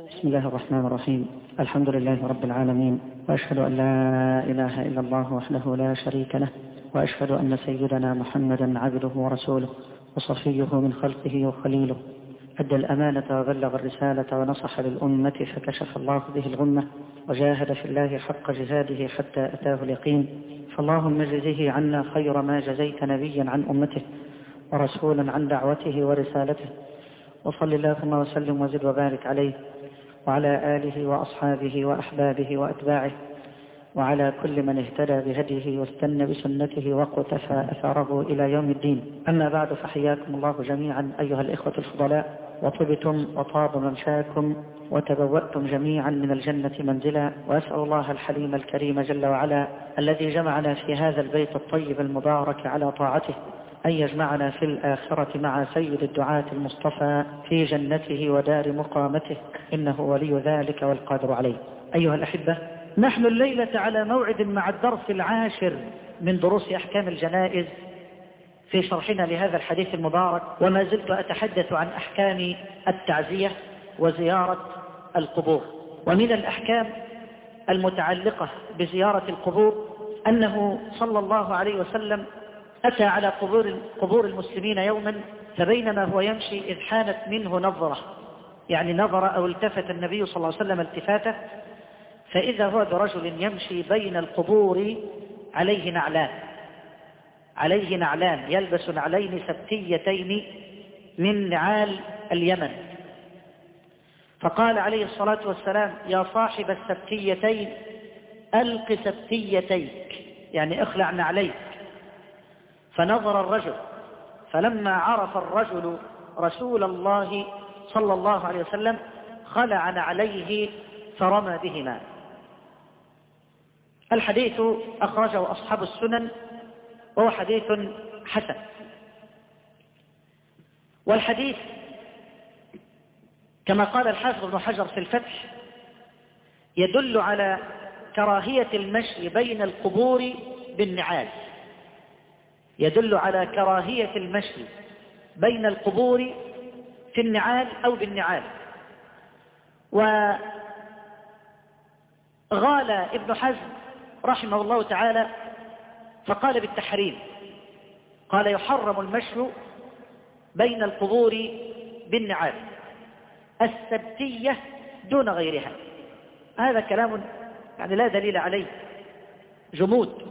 بسم الله الرحمن الرحيم. الحمد لله رب العالمين، وأشهد أن لا إله إلا الله وحده لا شريك له، وأشهد أن سيدنا محمدا عبده ورسوله وصفيه من خلقه وخليله، أدى الأمانة وبلغ الرسالة ونصح للأمة فكشف الله به الغمة، وجاهد في الله حق جهاده حتى أتاه اليقين. فاللهم اجزه عنا خير ما جزيت نبيا عن أمته ورسولا عن دعوته ورسالته، وصل اللهم وسلم وزد وبارك عليه وعلى آله وأصحابه وأحبابه وأتباعه وعلى كل من اهتدى بهديه واستنى بسنته وقتفى أثره إلى يوم الدين. أما بعد، فحياكم الله جميعا أيها الإخوة الفضلاء، وطبتم وطاب ممشاكم وتبوأتم جميعا من الجنة منزلا، وأسأل الله الحليم الكريم جل وعلا الذي جمعنا في هذا البيت الطيب المبارك على طاعته أن يجمعنا في الآخرة مع سيد الدعاة المصطفى في جنته ودار مقامته، إنه ولي ذلك والقادر عليه. أيها الأحبة، نحن الليلة على موعد مع الدرس العاشر من دروس أحكام الجنائز في شرحنا لهذا الحديث المبارك، وما زلت أتحدث عن أحكام التعزية وزيارة القبور. ومن الأحكام المتعلقة بزيارة القبور أنه صلى الله عليه وسلم أتى على قبور المسلمين يوما، فبينما هو يمشي إذ حانت منه نظرة، يعني نظر أو التفت النبي صلى الله عليه وسلم التفاته، فإذا هو برجل يمشي بين القبور عليه نعلان يلبس نعلين سبتيتين من نعال اليمن. فقال عليه الصلاة والسلام: يا صاحب السبتيتين ألق سبتيتيك، يعني اخلع نعليك. فنظر الرجل، فلما عرف الرجل رسول الله صلى الله عليه وسلم خلع نعليه فرمى بهما. الحديث أخرجه أصحاب السنن وهو حديث حسن. والحديث كما قال الحافظ ابن حجر في الفتح يدل على كراهية المشي بين القبور بالنعال، يدل على كراهية المشي بين القبور في النعال أو بالنعال. وغال ابن حزم رحمه الله تعالى فقال بالتحريم، قال: يحرم المشي بين القبور بالنعال، السبتية دون غيرها. هذا كلام يعني لا دليل عليه، جمود،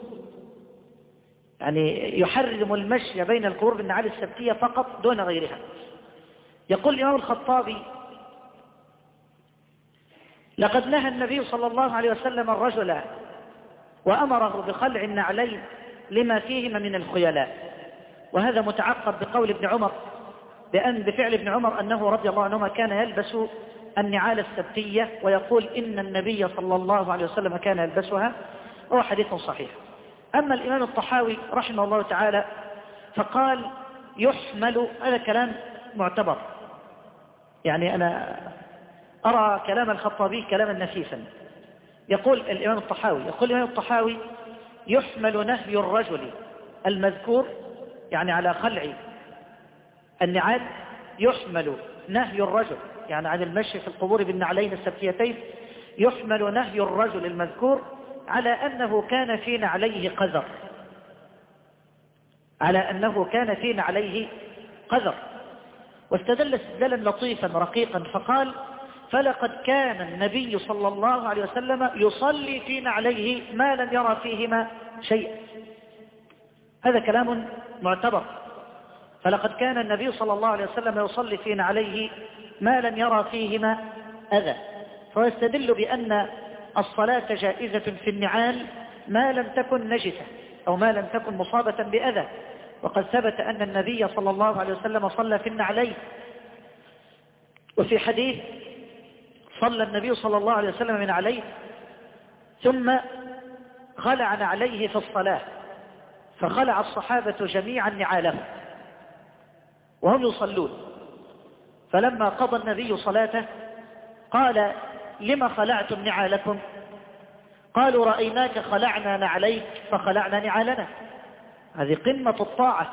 يعني يحرم المشي بين القبور بالنعال السبتية فقط دون غيرها. يقول الإمام الخطابي: لقد نهى النبي صلى الله عليه وسلم الرجل وأمره بخلع النعلين لما فيهما من الخيلاء. وهذا متعقب بقول ابن عمر، بفعل ابن عمر أنه رضي الله عنهما كان يلبس النعال السبتية، ويقول إن النبي صلى الله عليه وسلم كان يلبسها، وهو حديث صحيح. أما الإمام الطحاوي رحمه الله تعالى فقال: يحمل، هذا كلام معتبر، يعني أنا أرى كلام الخطابي كلاما نفيسا. يقول الإمام الطحاوي: يحمل نهي الرجل المذكور، يعني على خلع النعال، يحمل نهي الرجل يعني عن المشي في القبور بالنعلين السبتيتين، يحمل نهي الرجل المذكور على أنه كان في نعليه قذر، واستدل استدلالا لطيفا رقيقا فقال: فلقد كان النبي صلى الله عليه وسلم يصلي في نعليه ما لم يرى فيهما شيئا. هذا كلام معتبر، فلقد كان النبي صلى الله عليه وسلم يصلي في نعليه ما لم يرى فيهما أذى، فيستدل بأن الصلاة جائزة في النعال ما لم تكن نجسة أو ما لم تكن مصابة بأذى. وقد ثبت أن النبي صلى الله عليه وسلم صلى في النعلين، وفي حديث صلى النبي صلى الله عليه وسلم من عليه ثم خلع نعليه في الصلاة، فخلع الصحابة جميعا نعالهم وهم يصلون، فلما قضى النبي صلاته قال: لما خلعتم نعالكم؟ قالوا: رأيناك خلعنا نعليك فخلعنا نعالنا. هذه قمة الطاعة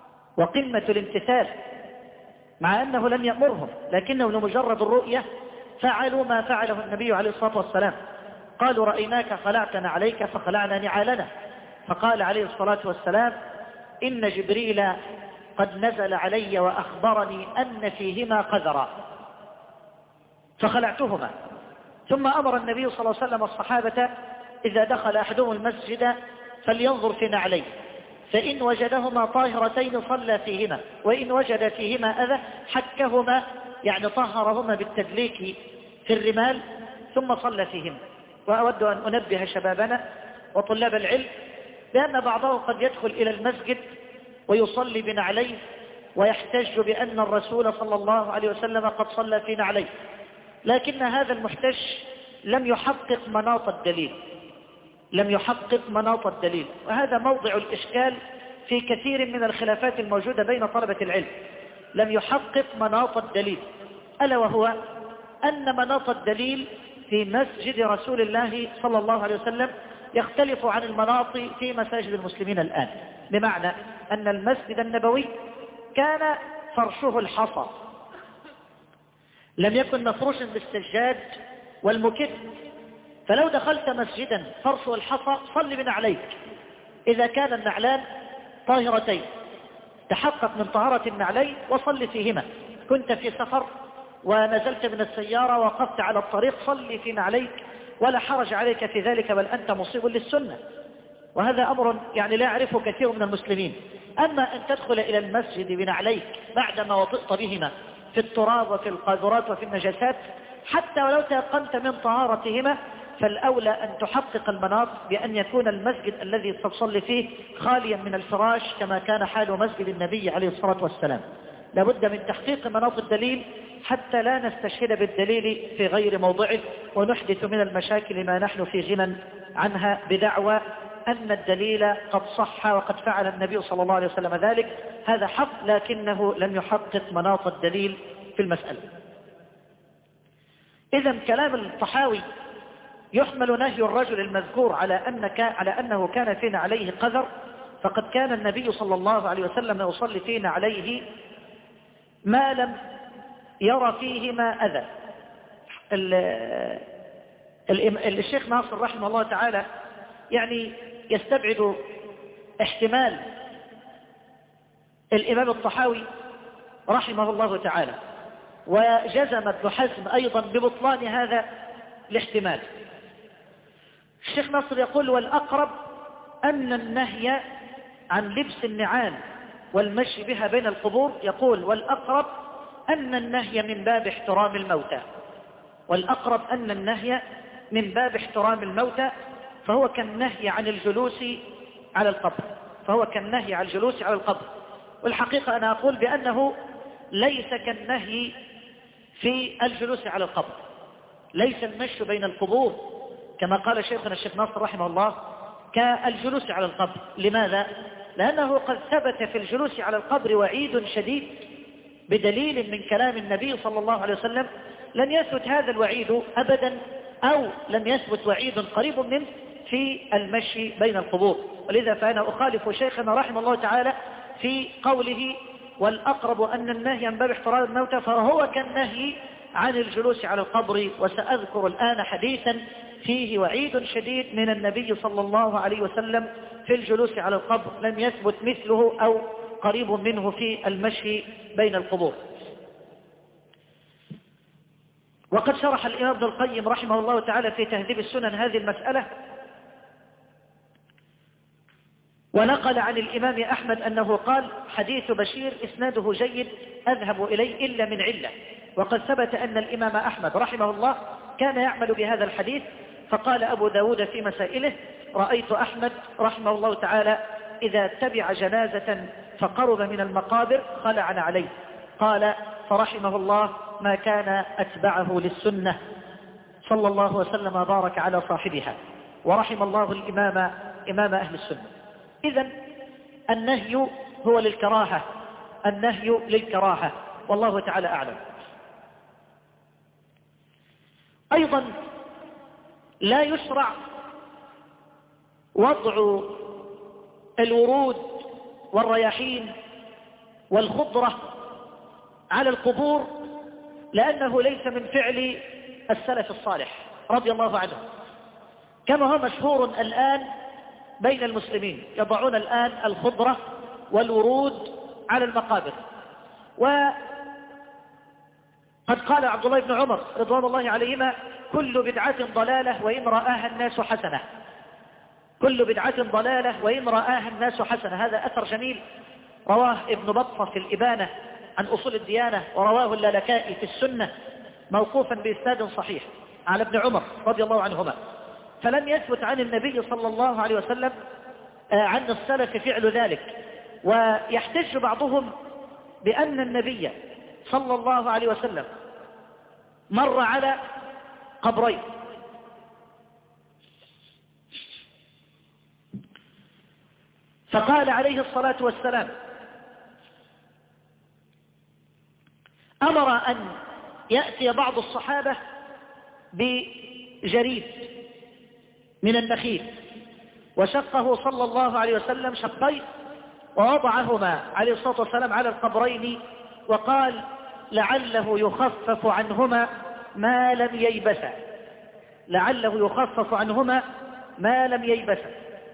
وقمة الامتثال، مع أنه لم يأمرهم، لكنه لمجرد الرؤية فعلوا ما فعله النبي عليه الصلاة والسلام، قالوا رأيناك خلعتنا عليك فخلعنا نعالنا، فقال عليه الصلاة والسلام إن جبريل قد نزل علي وأخبرني أن فيهما قذرا فخلعتهما. ثم أمر النبي صلى الله عليه وسلم الصحابة إذا دخل أحدهم المسجد فلينظر في نعليه، فإن وجدهما طاهرتين صلى فيهما، وإن وجد فيهما أذى حكهما، يعني طهرهما بالتدليك في الرمال ثم صلى فيهما. وأود أن أنبه شبابنا وطلاب العلم بأن بعضهم قد يدخل إلى المسجد ويصلي بنعليه ويحتج بأن الرسول صلى الله عليه وسلم قد صلى في نعليه، لكن هذا المحتج لم يحقق مناط الدليل، لم يحقق مناط الدليل، وهذا موضع الإشكال في كثير من الخلافات الموجودة بين طلبة العلم. لم يحقق مناط الدليل، ألا وهو أن مناط الدليل في مسجد رسول الله صلى الله عليه وسلم يختلف عن المناط في مساجد المسلمين الآن، بمعنى أن المسجد النبوي كان فرشه الحصى، لم يكن مفروشا بالسجاد والمكت، فلو دخلت مسجدا فرشه الحصى صل بنعليك. إذا كان النعلان طاهرتين تحقق من طهارة النعلين وصل فيهما. كنت في سفر ونزلت من السيارة وقفت على الطريق صلي في نعليك ولا حرج عليك في ذلك، بل أنت مصيب للسنة، وهذا أمر يعني لا يعرفه كثير من المسلمين. أما أن تدخل إلى المسجد بنعليك بعدما وطئت بهما في التراب وفي القاذورات وفي النجاسات حتى ولو تيقنت من طهارتهما، فالأولى أن تحقق المناط بأن يكون المسجد الذي تصلي فيه خاليا من الفراش كما كان حال مسجد النبي عليه الصلاة والسلام. لابد من تحقيق مناط الدليل حتى لا نستشهد بالدليل في غير موضعه ونحدث من المشاكل ما نحن في غنى عنها بدعوى أن الدليل قد صح وقد فعل النبي صلى الله عليه وسلم ذلك. هذا حق، لكنه لم يحقق مناط الدليل في المسألة. إذن كلام الطحاوي يحمل نهي الرجل المذكور على أنه كان فينا عليه قذر، فقد كان النبي صلى الله عليه وسلم يصلي فينا عليه ما لم يرى فيهما أذى. الشيخ ناصر رحمه الله تعالى يعني يستبعد احتمال الإمام الطحاوي رحمه الله تعالى، وجزم ابن حزم أيضا ببطلان هذا الاحتمال. الشيخ ناصر يقول والأقرب أن النهي عن لبس النعال والمشي بها بين القبور، يقول والأقرب أن النهي من باب احترام الموتى، والأقرب أن النهي من باب احترام الموتى، فهو كالنهي عن الجلوس على القبر، فهو كالنهي عن الجلوس على القبر. والحقيقة أنا أقول بأنه ليس كالنهي في الجلوس على القبر، ليس المشي بين القبور كما قال شيخنا الشيخ ناصر رحمه الله كالجلوس على القبر. لماذا؟ لأنه قد ثبت في الجلوس على القبر وعيد شديد بدليل من كلام النبي صلى الله عليه وسلم، لن يثبت هذا الوعيد أبدا، أو لم يثبت وعيد قريب منه في المشي بين القبور. ولذا فأنا أخالف شيخنا رحمه الله تعالى في قوله والأقرب أن النهي عن باب احترام الموتى، فهو كالنهي عن الجلوس على القبر. وسأذكر الآن حديثا فيه وعيد شديد من النبي صلى الله عليه وسلم في الجلوس على القبر، لم يثبت مثله أو قريب منه في المشي بين القبور. وقد شرح الإمام ابن القيم رحمه الله تعالى في تهذيب السنن هذه المسألة، ونقل عن الإمام أحمد أنه قال حديث بشير إسناده جيد أذهب إليه إلا من علة. وقد ثبت أن الإمام أحمد رحمه الله كان يعمل بهذا الحديث، فقال أبو داود في مسائله رأيت أحمد رحمه الله تعالى إذا تبع جنازة فقرب من المقابر خلعنا عليه، قال فرحمه الله ما كان أتبعه للسنة صلى الله وسلم وبارك على صاحبها، ورحم الله الإمام إمام أهل السنة. إذن النهي هو للكراهة، النهي للكراهة، والله تعالى أعلم. أيضا لا يشرع وضع الورود والرياحين والخضرة على القبور، لأنه ليس من فعل السلف الصالح رضي الله عنهم، كما هو مشهور الآن بين المسلمين، يضعون الآن الخضرة والورود على المقابر. وقد قال عبد الله بن عمر رضوان الله عليهما: كل بدعة ضلالة وإن رآها الناس حسنة. كل بدعة ضلالة وإن رآها الناس حسنة. هذا أثر جميل رواه ابن بطة في الإبانة عن أصول الديانة، ورواه اللالكائي في السنة موقوفا بإسناد صحيح على ابن عمر رضي الله عنهما. فلم يثبت عن النبي صلى الله عليه وسلم عن السلف فعل ذلك. ويحتج بعضهم بأن النبي صلى الله عليه وسلم مر على قبرين، فقال عليه الصلاة والسلام: أمر أن يأتي بعض الصحابة بجريد من النخيل، وشقه صلى الله عليه وسلم شقين، ووضعهما عليه الصلاة والسلام على القبرين، وقال: لعله يخفف عنهما ما لم ييبسا. لعله يخفف عنهما ما لم ييبسا.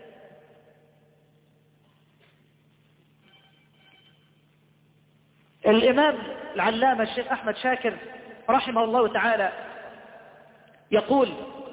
الإمام العلامة الشيخ أحمد شاكر رحمه الله تعالى يقول: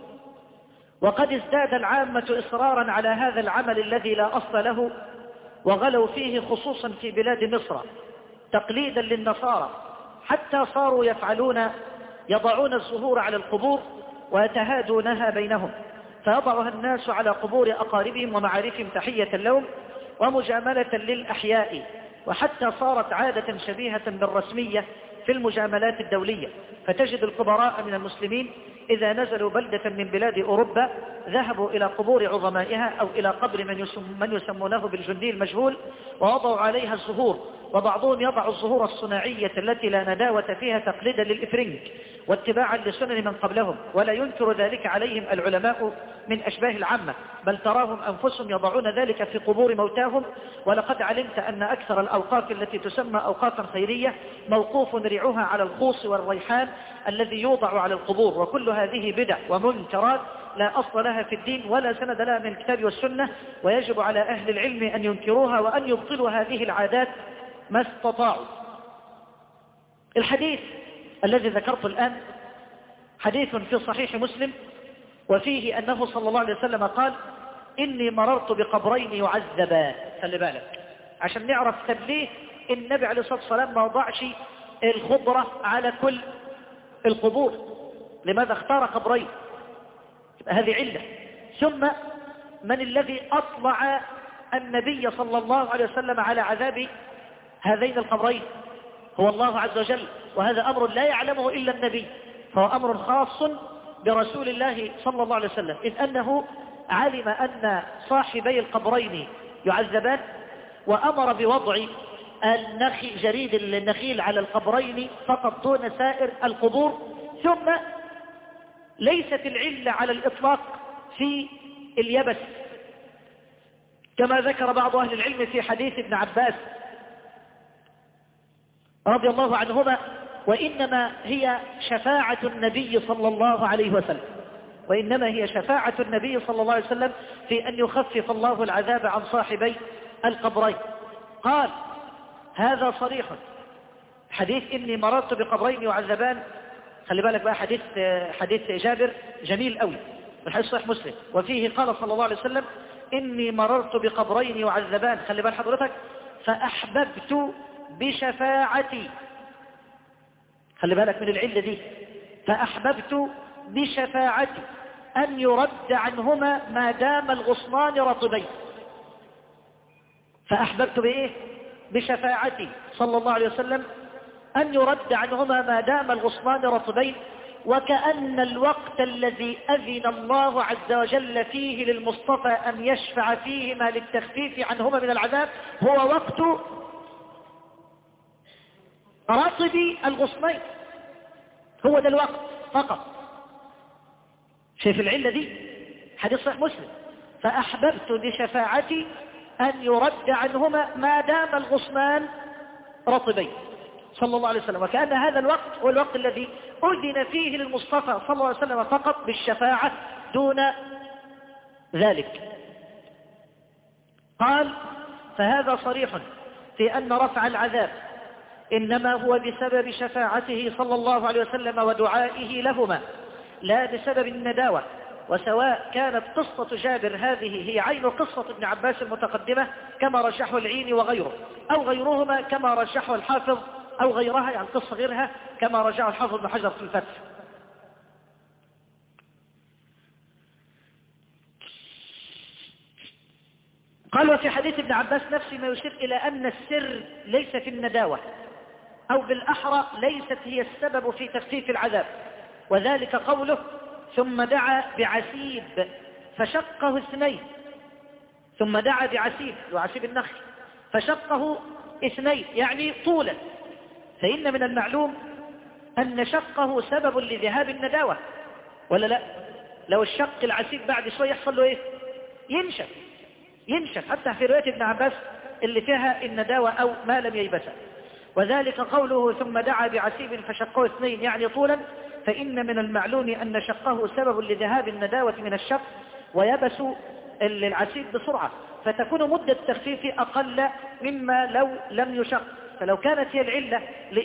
وقد ازداد العامة إصرارا على هذا العمل الذي لا أصل له، وغلوا فيه خصوصا في بلاد مصر تقليدا للنصارى، حتى صاروا يضعون الزهور على القبور ويتهادونها بينهم، فيضعها الناس على قبور أقاربهم ومعارفهم تحية لهم ومجاملة للأحياء، وحتى صارت عادة شبيهة بالرسمية في المجاملات الدولية. فتجد الكبراء من المسلمين إذا نزلوا بلدة من بلاد أوروبا ذهبوا إلى قبور عظمائها أو إلى قبر من يسمونه بالجندي المجهول، ووضعوا عليها الزهور، وبعضهم يضع الزهور الصناعية التي لا نداوة فيها تقليدا للإفرنج واتباعا لسنن من قبلهم، ولا ينكر ذلك عليهم العلماء من أشباه العامة، بل تراهم أنفسهم يضعون ذلك في قبور موتاهم. ولقد علمت أن أكثر الأوقاف التي تسمى أوقافا خيرية موقوف ريعها على الخوص والريحان الذي يوضع على القبور، وكل هذه بدع ومنكرات لا أصل لها في الدين ولا سند لها من الكتاب والسنة، ويجب على أهل العلم أن ينكروها وأن يبطلوا هذه العادات ما استطاعوا. الحديث الذي ذكرته الآن حديث في صحيح مسلم، وفيه أنه صلى الله عليه وسلم قال: إني مررت بقبرين يعذبان. خلي بالك عشان نعرف ليه النبي عليه الصلاة والسلام ما وضعش الخضرة على كل القبور، لماذا اختار قبرين؟ هذه علة. ثم من الذي أطلع النبي صلى الله عليه وسلم على عذاب هذين القبرين؟ هو الله عز وجل، وهذا أمر لا يعلمه إلا النبي، فهو أمر خاص برسول الله صلى الله عليه وسلم، إذ أنه علم أن صاحبي القبرين يعذبان، وأمر بوضع جريد النخيل على القبرين فقط دون سائر القبور. ثم ليست العلة على الإطلاق في اليبس كما ذكر بعض أهل العلم في حديث ابن عباس رضي الله عنهما، وإنما هي شفاعة النبي صلى الله عليه وسلم، وإنما هي شفاعة النبي صلى الله عليه وسلم في أن يخفف الله العذاب عن صاحبي القبرين. قال: هذا صريح. حديث إني مررت بقبرين يعذبان، خلي بالك بقى، حديث جابر جميل قوي، الحديث صحيح مسلم، وفيه قال صلى الله عليه وسلم: إني مررت بقبرين يعذبان، خلي بالك حضرتك، فأحببت بشفاعتي، خلي بالك من العلة دي، فأحببت بشفاعتي أن يرد عنهما ما دام الغصنان رطبين. فأحببت بإيه؟ بشفاعتي صلى الله عليه وسلم أن يرد عنهما ما دام الغصنان رطبين. وكأن الوقت الذي أذن الله عز وجل فيه للمصطفى أن يشفع فيهما للتخفيف عنهما من العذاب هو وقت رطب الغصنين، هو ده الوقت فقط. شايف العلة دي؟ حديث صحيح مسلم: فأحببت بشفاعتي أن يرد عنهما ما دام الغصنان رطبين. صلى الله عليه وسلم، وكأن هذا الوقت هو الوقت الذي أذن فيه للمصطفى صلى الله عليه وسلم فقط بالشفاعة دون ذلك. قال: فهذا صريح في أن رفع العذاب إنما هو بسبب شفاعته صلى الله عليه وسلم ودعائه لهما، لا بسبب النداوة. وسواء كانت قصة جابر هذه هي عين قصة ابن عباس المتقدمة كما رجحه العيني وغيره، أو غيرهما كما رجحه الحافظ، أو غيرها يعني قصة غيرها كما رجحه الحافظ ابن حجر في الفتح. قال: وفي حديث ابن عباس نفسه ما يشير إلى أن السر ليس في النداوة، أو بالأحرى ليست هي السبب في تخفيف العذاب، وذلك قوله: ثم دعا بعسيب فشقه اثنين. ثم دعا بعسيب وعسيب النخل فشقه اثنين يعني طولا، فإن من المعلوم أن شقه سبب لذهاب النداوة، ولا لا؟ لو الشق العسيب بعد شوي يحصل له إيه؟ ينشف حتى في رواية ابن عباس اللي فيها النداوة أو ما لم ييبسه. وذلك قوله: ثم دعا بعسيب فشقه اثنين يعني طولا، فإن من المعلوم أن شقه سبب لذهاب النداوة من الشق ويبس العسيب بسرعة، فتكون مدة التخفيف أقل مما لو لم يشق. فلو كانت هي العلة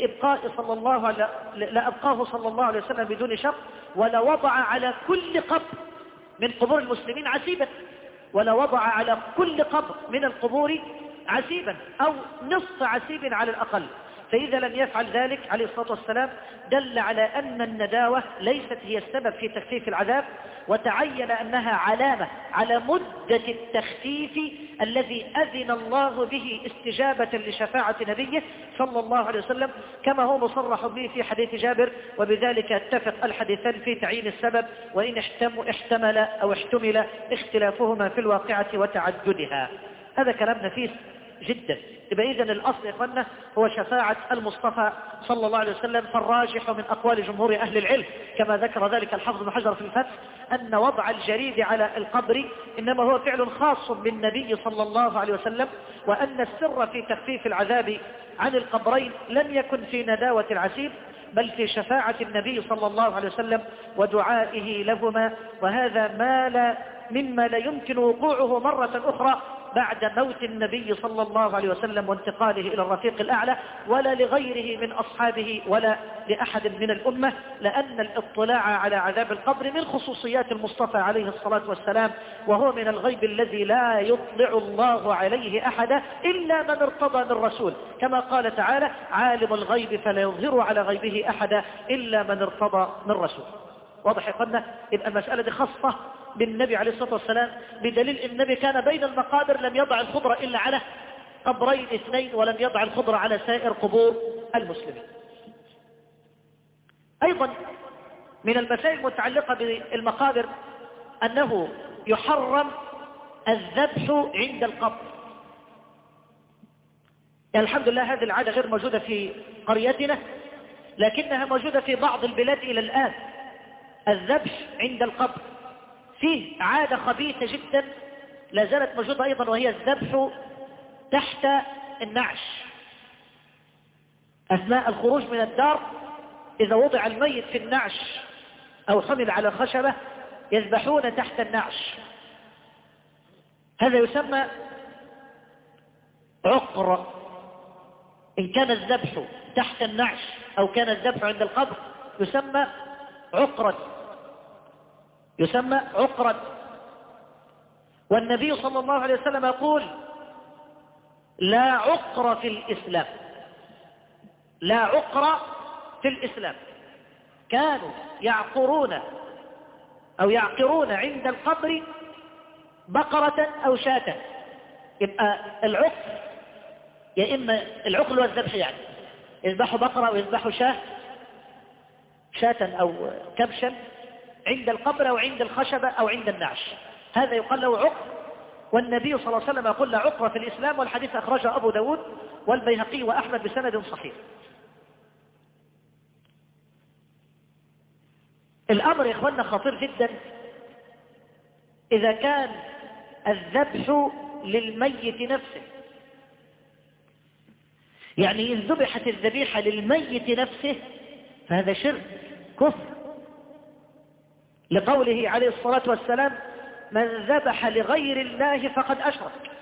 لأبقاه صلى الله عليه وسلم بدون شق، ولوضع على كل قبر من قبور المسلمين عسيبا، ولوضع على كل قبر من القبور عسيبا أو نصف عسيب على الأقل. فإذا لم يفعل ذلك عليه الصلاة والسلام دل على أن النداوة ليست هي السبب في تخفيف العذاب، وتعين أنها علامة على مدة التخفيف الذي أذن الله به استجابة لشفاعة نبيه صلى الله عليه وسلم، كما هو مصرح به في حديث جابر. وبذلك اتفق الحديثان في تعيين السبب، وإن احتمل أو احتمل اختلافهما في الواقعة وتعددها. هذا كلام نفيس جدا. يبقى إذن الأصل يا إخوانا هو شفاعة المصطفى صلى الله عليه وسلم، فالراجح من أقوال جمهور أهل العلم كما ذكر ذلك الحافظ بن حجر في الفتح أن وضع الجريد على القبر إنما هو فعل خاص بالنبي صلى الله عليه وسلم، وأن السر في تخفيف العذاب عن القبرين لم يكن في نداوة العسيب بل في شفاعة النبي صلى الله عليه وسلم ودعائه لهما. وهذا مما لا يمكن وقوعه مرة أخرى بعد موت النبي صلى الله عليه وسلم وانتقاله إلى الرفيق الأعلى، ولا لغيره من أصحابه ولا لأحد من الأمة، لأن الاطلاع على عذاب القبر من خصوصيات المصطفى عليه الصلاة والسلام، وهو من الغيب الذي لا يطلع الله عليه أحدا إلا من ارتضى من رسول، كما قال تعالى: عالم الغيب فلا يظهر على غيبه أحدا إلا من ارتضى من رسول. واضح يا اخوانا؟ يبقى المسألة دي خاصة بالنبي عليه الصلاة والسلام، بدليل النبي كان بين المقابر لم يضع الخضرة إلا على قبرين اثنين، ولم يضع الخضرة على سائر قبور المسلمين. أيضا من المسائل المتعلقة بالمقابر أنه يحرم الذبح عند القبر. يعني الحمد لله هذه العادة غير موجودة في قريتنا، لكنها موجودة في بعض البلاد إلى الآن. الذبح عند القبر فيه عادة خبيثة جدا لا زالت موجودة أيضا، وهي الذبح تحت النعش. أثناء الخروج من الدار إذا وضع الميت في النعش أو حمل على خشبة يذبحون تحت النعش. هذا يسمى عقر. إن كان الذبح تحت النعش أو كان الذبح عند القبر يسمى عقرا. والنبي صلى الله عليه وسلم يقول: لا عقر في الإسلام، لا عقر في الإسلام. كانوا يعقرون عند القبر بقرة أو شاة. يبقى العقر يا إما العقل والذبح، يعني يذبحوا بقرة أو يذبحوا شاة أو كبشا عند القبر أو عند الخشبة أو عند النعش، هذا يقال له عقر. والنبي صلى الله عليه وسلم يقول: لا عقر في الإسلام. والحديث أخرجه أبو داود والبيهقي وأحمد بسند صحيح. الأمر يا إخواننا خطير جدا إذا كان الذبح للميت نفسه. يعني إن ذبحت الذبيحة للميت نفسه فهذا شرك كفر، لقوله عليه الصلاة والسلام من ذبح لغير الله فقد أشرك.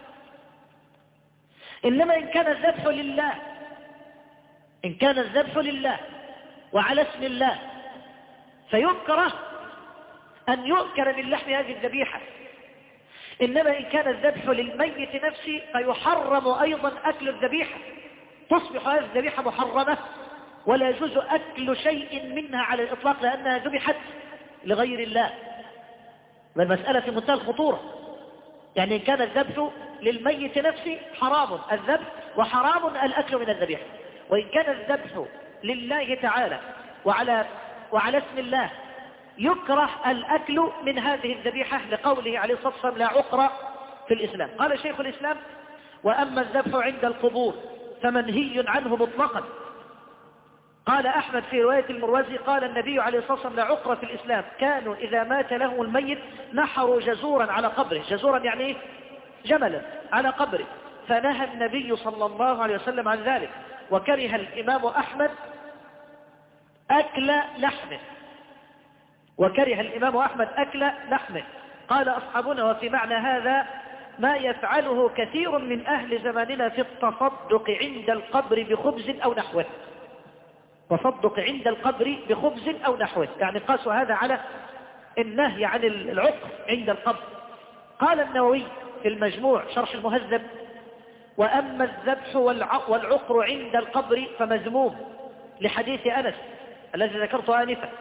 إنما إن كان الذبح لله، إن كان الذبح لله وعلى اسم الله فيكره أن يؤكل من لحم هذه الذبيحة. إنما إن كان الذبح للميت نفسه فيحرم أيضا أكل الذبيحة، تصبح هذه الذبيحة محرمة ولا يجوز أكل شيء منها على الإطلاق لأنها ذبحت لغير الله. والمسألة في منتهى الخطورة. يعني إن كان الذبح للميت نفسه حرام الذبح وحرام الأكل من الذبيحة، وإن كان الذبح لله تعالى وعلى اسم الله يكره الأكل من هذه الذبيحة لقوله عليه الصلاة والسلام لا عقر في الإسلام. قال شيخ الإسلام وأما الذبح عند القبور فمنهي عنه مطلقا. قال أحمد في رواية المروزي قال النبي عليه الصلاة والسلام لا عقر في الإسلام، كانوا إذا مات لهم الميت نحروا جزورا على قبره، جزورا يعني إيه؟ جملا على قبره، فنهى النبي صلى الله عليه وسلم عن ذلك، وكره الإمام أحمد أكل لحمه، وكره الإمام أحمد أكل لحمه. قال أصحابنا وفي معنى هذا ما يفعله كثير من أهل زماننا في التصدق عند القبر بخبز أو نحوه، تصدق عند القبر بخبز أو نحوه، يعني قاسوا هذا على النهي عن العقر عند القبر. قال النووي في المجموع شرح المهذب وأما الذبح والعقر عند القبر فمذموم لحديث أنس الذي ذكرته آنفا،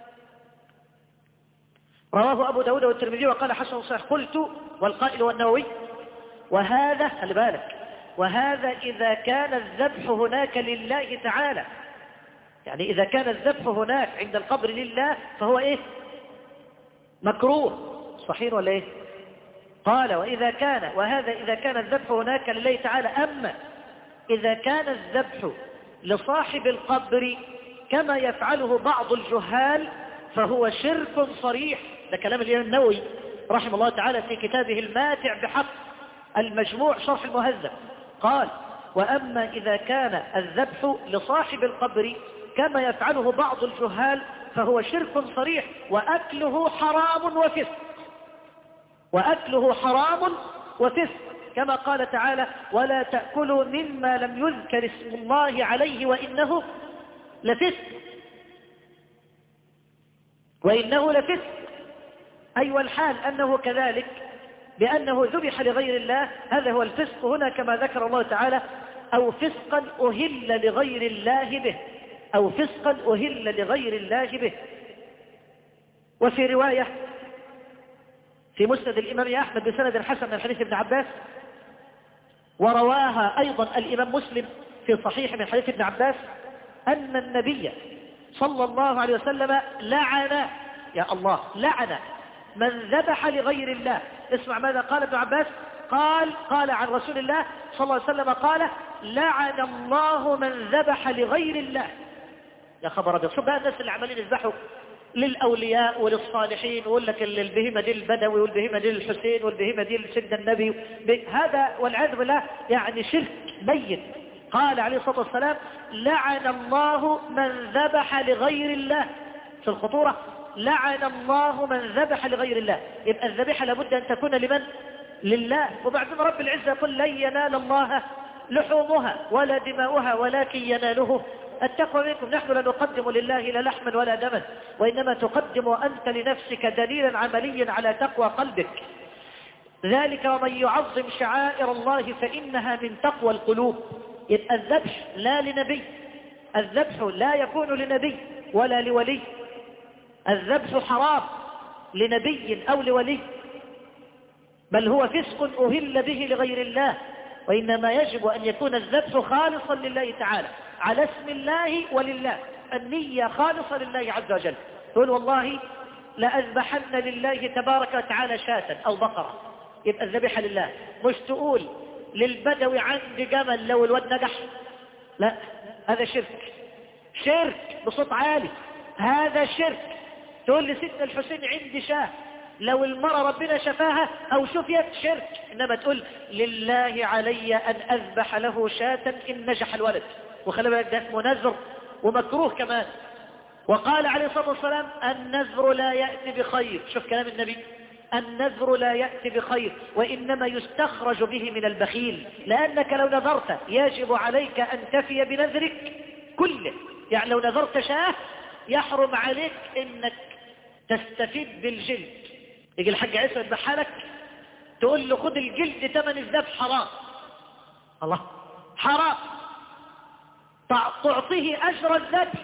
رواه أبو داود والترمذي وقال حسن صحيح. قلت والقائل والنووي وهذا خلي بالك، وهذا إذا كان الذبح هناك لله تعالى، يعني إذا كان الذبح هناك عند القبر لله فهو إيه؟ مكروه، صحيح ولا إيه؟ قال وهذا إذا كان الذبح هناك لله تعالى. أما إذا كان الذبح لصاحب القبر كما يفعله بعض الجهال فهو شرك صريح. ده كلام الإمام النووي رحمه الله تعالى في كتابه الماتع بحق المجموع شرح المهذب. قال وأما إذا كان الذبح لصاحب القبر كما يفعله بعض الجهال فهو شرك صريح وأكله حرام وفسق، وأكله حرام وفسق، كما قال تعالى ولا تأكلوا مما لم يذكر اسم الله عليه وإنه لفسق، وإنه لفسق. أي والحال أنه كذلك بأنه ذبح لغير الله، هذا هو الفسق هنا كما ذكر الله تعالى أو فسقا أهل لغير الله به، أو فسقا أهل لغير الله به. وفي رواية في مسند الإمام أحمد بسند حسن من حديث ابن عباس، ورواها أيضا الإمام مسلم في صحيح من حديث ابن عباس أن النبي صلى الله عليه وسلم لعن، يا الله، لعن من ذبح لغير الله. اسمع ماذا قال ابن عباس، قال عن رسول الله صلى الله عليه وسلم قال لعن الله من ذبح لغير الله. يا خبر أبيض، شوف بقى الناس اللي عمالين يذبحوا للأولياء وللصالحين ويقول لك البهيمة دي البدوي والبهيمة دي الحسين والبهيمة دي سيدنا النبي، هذا والعياذ بالله يعني شرك بين. قال عليه الصلاة والسلام لعن الله من ذبح لغير الله. في الخطورة لعن الله من ذبح لغير الله. يبقى الذبيحة لابد أن تكون لمن؟ لله. وبعدين رب العزة يقول لن ينال الله لحومها ولا دماؤها ولكن يناله التقوى منكم. نحن لا نقدم لله لا لحما ولا دما، وإنما تقدم أنت لنفسك دليلا عمليا على تقوى قلبك. ذلك ومن يعظم شعائر الله فإنها من تقوى القلوب. يبقى الذبح لا لنبي، الذبح لا يكون لنبي ولا لولي، الذبح حرام لنبي أو لولي، بل هو فسق أهل به لغير الله. وإنما يجب أن يكون الذبح خالصا لله تعالى على اسم الله ولله، النية خالصة لله عز وجل. تقول والله لأذبحن لله تبارك وتعالى شاة أو بقرة، يبقى الذبيحة لله. مش تقول للبدوي عندي جمل لو الواد نجح، لا، هذا شرك، شرك بصوت عالي، هذا شرك. تقول لسيدنا الحسين عندي شاه لو المرأة ربنا شفاها أو شفيت شرك، إنما تقول لله علي أن أذبح له شاة إن نجح الولد. وخلي بالك ده اسمه نذر ومكروه كمان. وقال عليه الصلاة والسلام النذر لا يأتي بخير. شوف كلام النبي، النذر لا يأتي بخير وإنما يستخرج به من البخيل، لأنك لو نذرت يجب عليك أن تفي بنذرك كله. يعني لو نذرت شاه يحرم عليك إنك تستفيد بالجلد. يجي الحاج عيسى يذبحها لك تقول له خد الجلد ثمن الذبح، حرام. الله، حرام. تعطيه أجر الذبح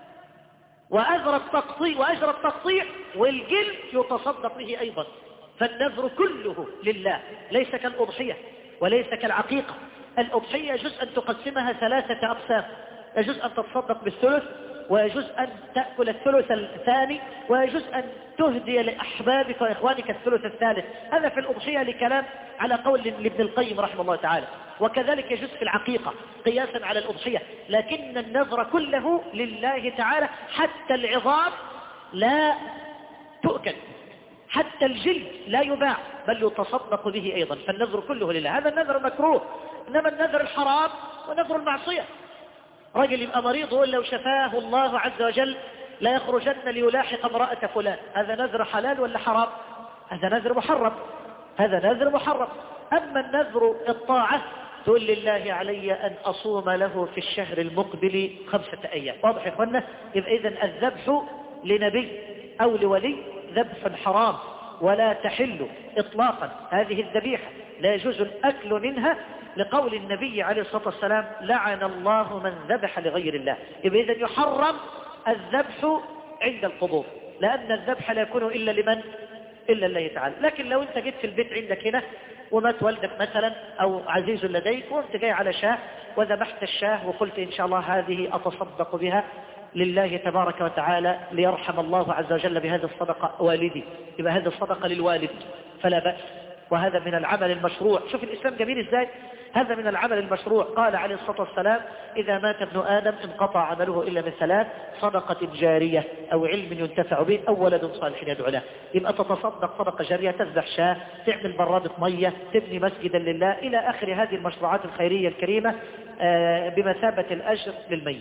وأجر التقطيع والجلد يتصدق به أيضا. فالنذر كله لله، ليس كالأضحية وليس كالعقيقة. الأضحية يجوز أن تقسمها 3 أقسام، يجوز أن تتصدق بالثلث، ويجوز أن تأكل الثلث الثاني، ويجوز أن تهدي لأحبابك وإخوانك الثلث الثالث. هذا في الأضحية لكلام على قول لابن القيم رحمه الله تعالى. وكذلك يجوز في العقيقة قياسا على الأضحية. لكن النذر كله لله تعالى، حتى العظام لا تؤكل، حتى الجلد لا يباع، بل يتصدق به أيضا. فالنذر كله لله. هذا النذر مكروه. إنما النذر الحرام ونذر المعصية. رجل يبقى مريض ويقول لو شفاه الله عز وجل لا يخرجن ليلاحق امرأة فلان، هذا نذر حلال ولا حرام؟ هذا نذر محرم، هذا نذر محرم. أما النذر الطاعة تقول لله علي أن أصوم له في الشهر المقبل 5 أيام. واضح يا إخوانا؟ يبقى إذن الذبح لنبي أو لولي ذبح حرام ولا تحل إطلاقا. هذه الذبيحة لا يجوز الأكل منها، لقول النبي عليه الصلاة والسلام لعن الله من ذبح لغير الله. يبقى إذن يحرم الذبح عند القبور، لأن الذبح لا يكون إلا لمن؟ إلا الله تعالى. لكن لو أنت جيت في البيت عندك هنا ومات والدك مثلا أو عزيز لديك وأنت جاي على شاه وذبحت الشاه وقلت إن شاء الله هذه أتصدق بها لله تبارك وتعالى ليرحم الله عز وجل بهذه الصدقة والدي، يبقى هذه الصدقة للوالد فلا بأس. وهذا من العمل المشروع. شوف الإسلام جميل إزاي. هذا من العمل المشروع. قال عليه الصلاة والسلام إذا مات ابن آدم انقطع عمله إلا من 3: صدقة جارية أو علم ينتفع به أو ولد صالح يدعو له. يبقى تتصدق صدقة جارية، تذبح شاه، تعمل برادة مية، تبني مسجدا لله، إلى آخر هذه المشروعات الخيرية الكريمة بمثابة الأجر للميت.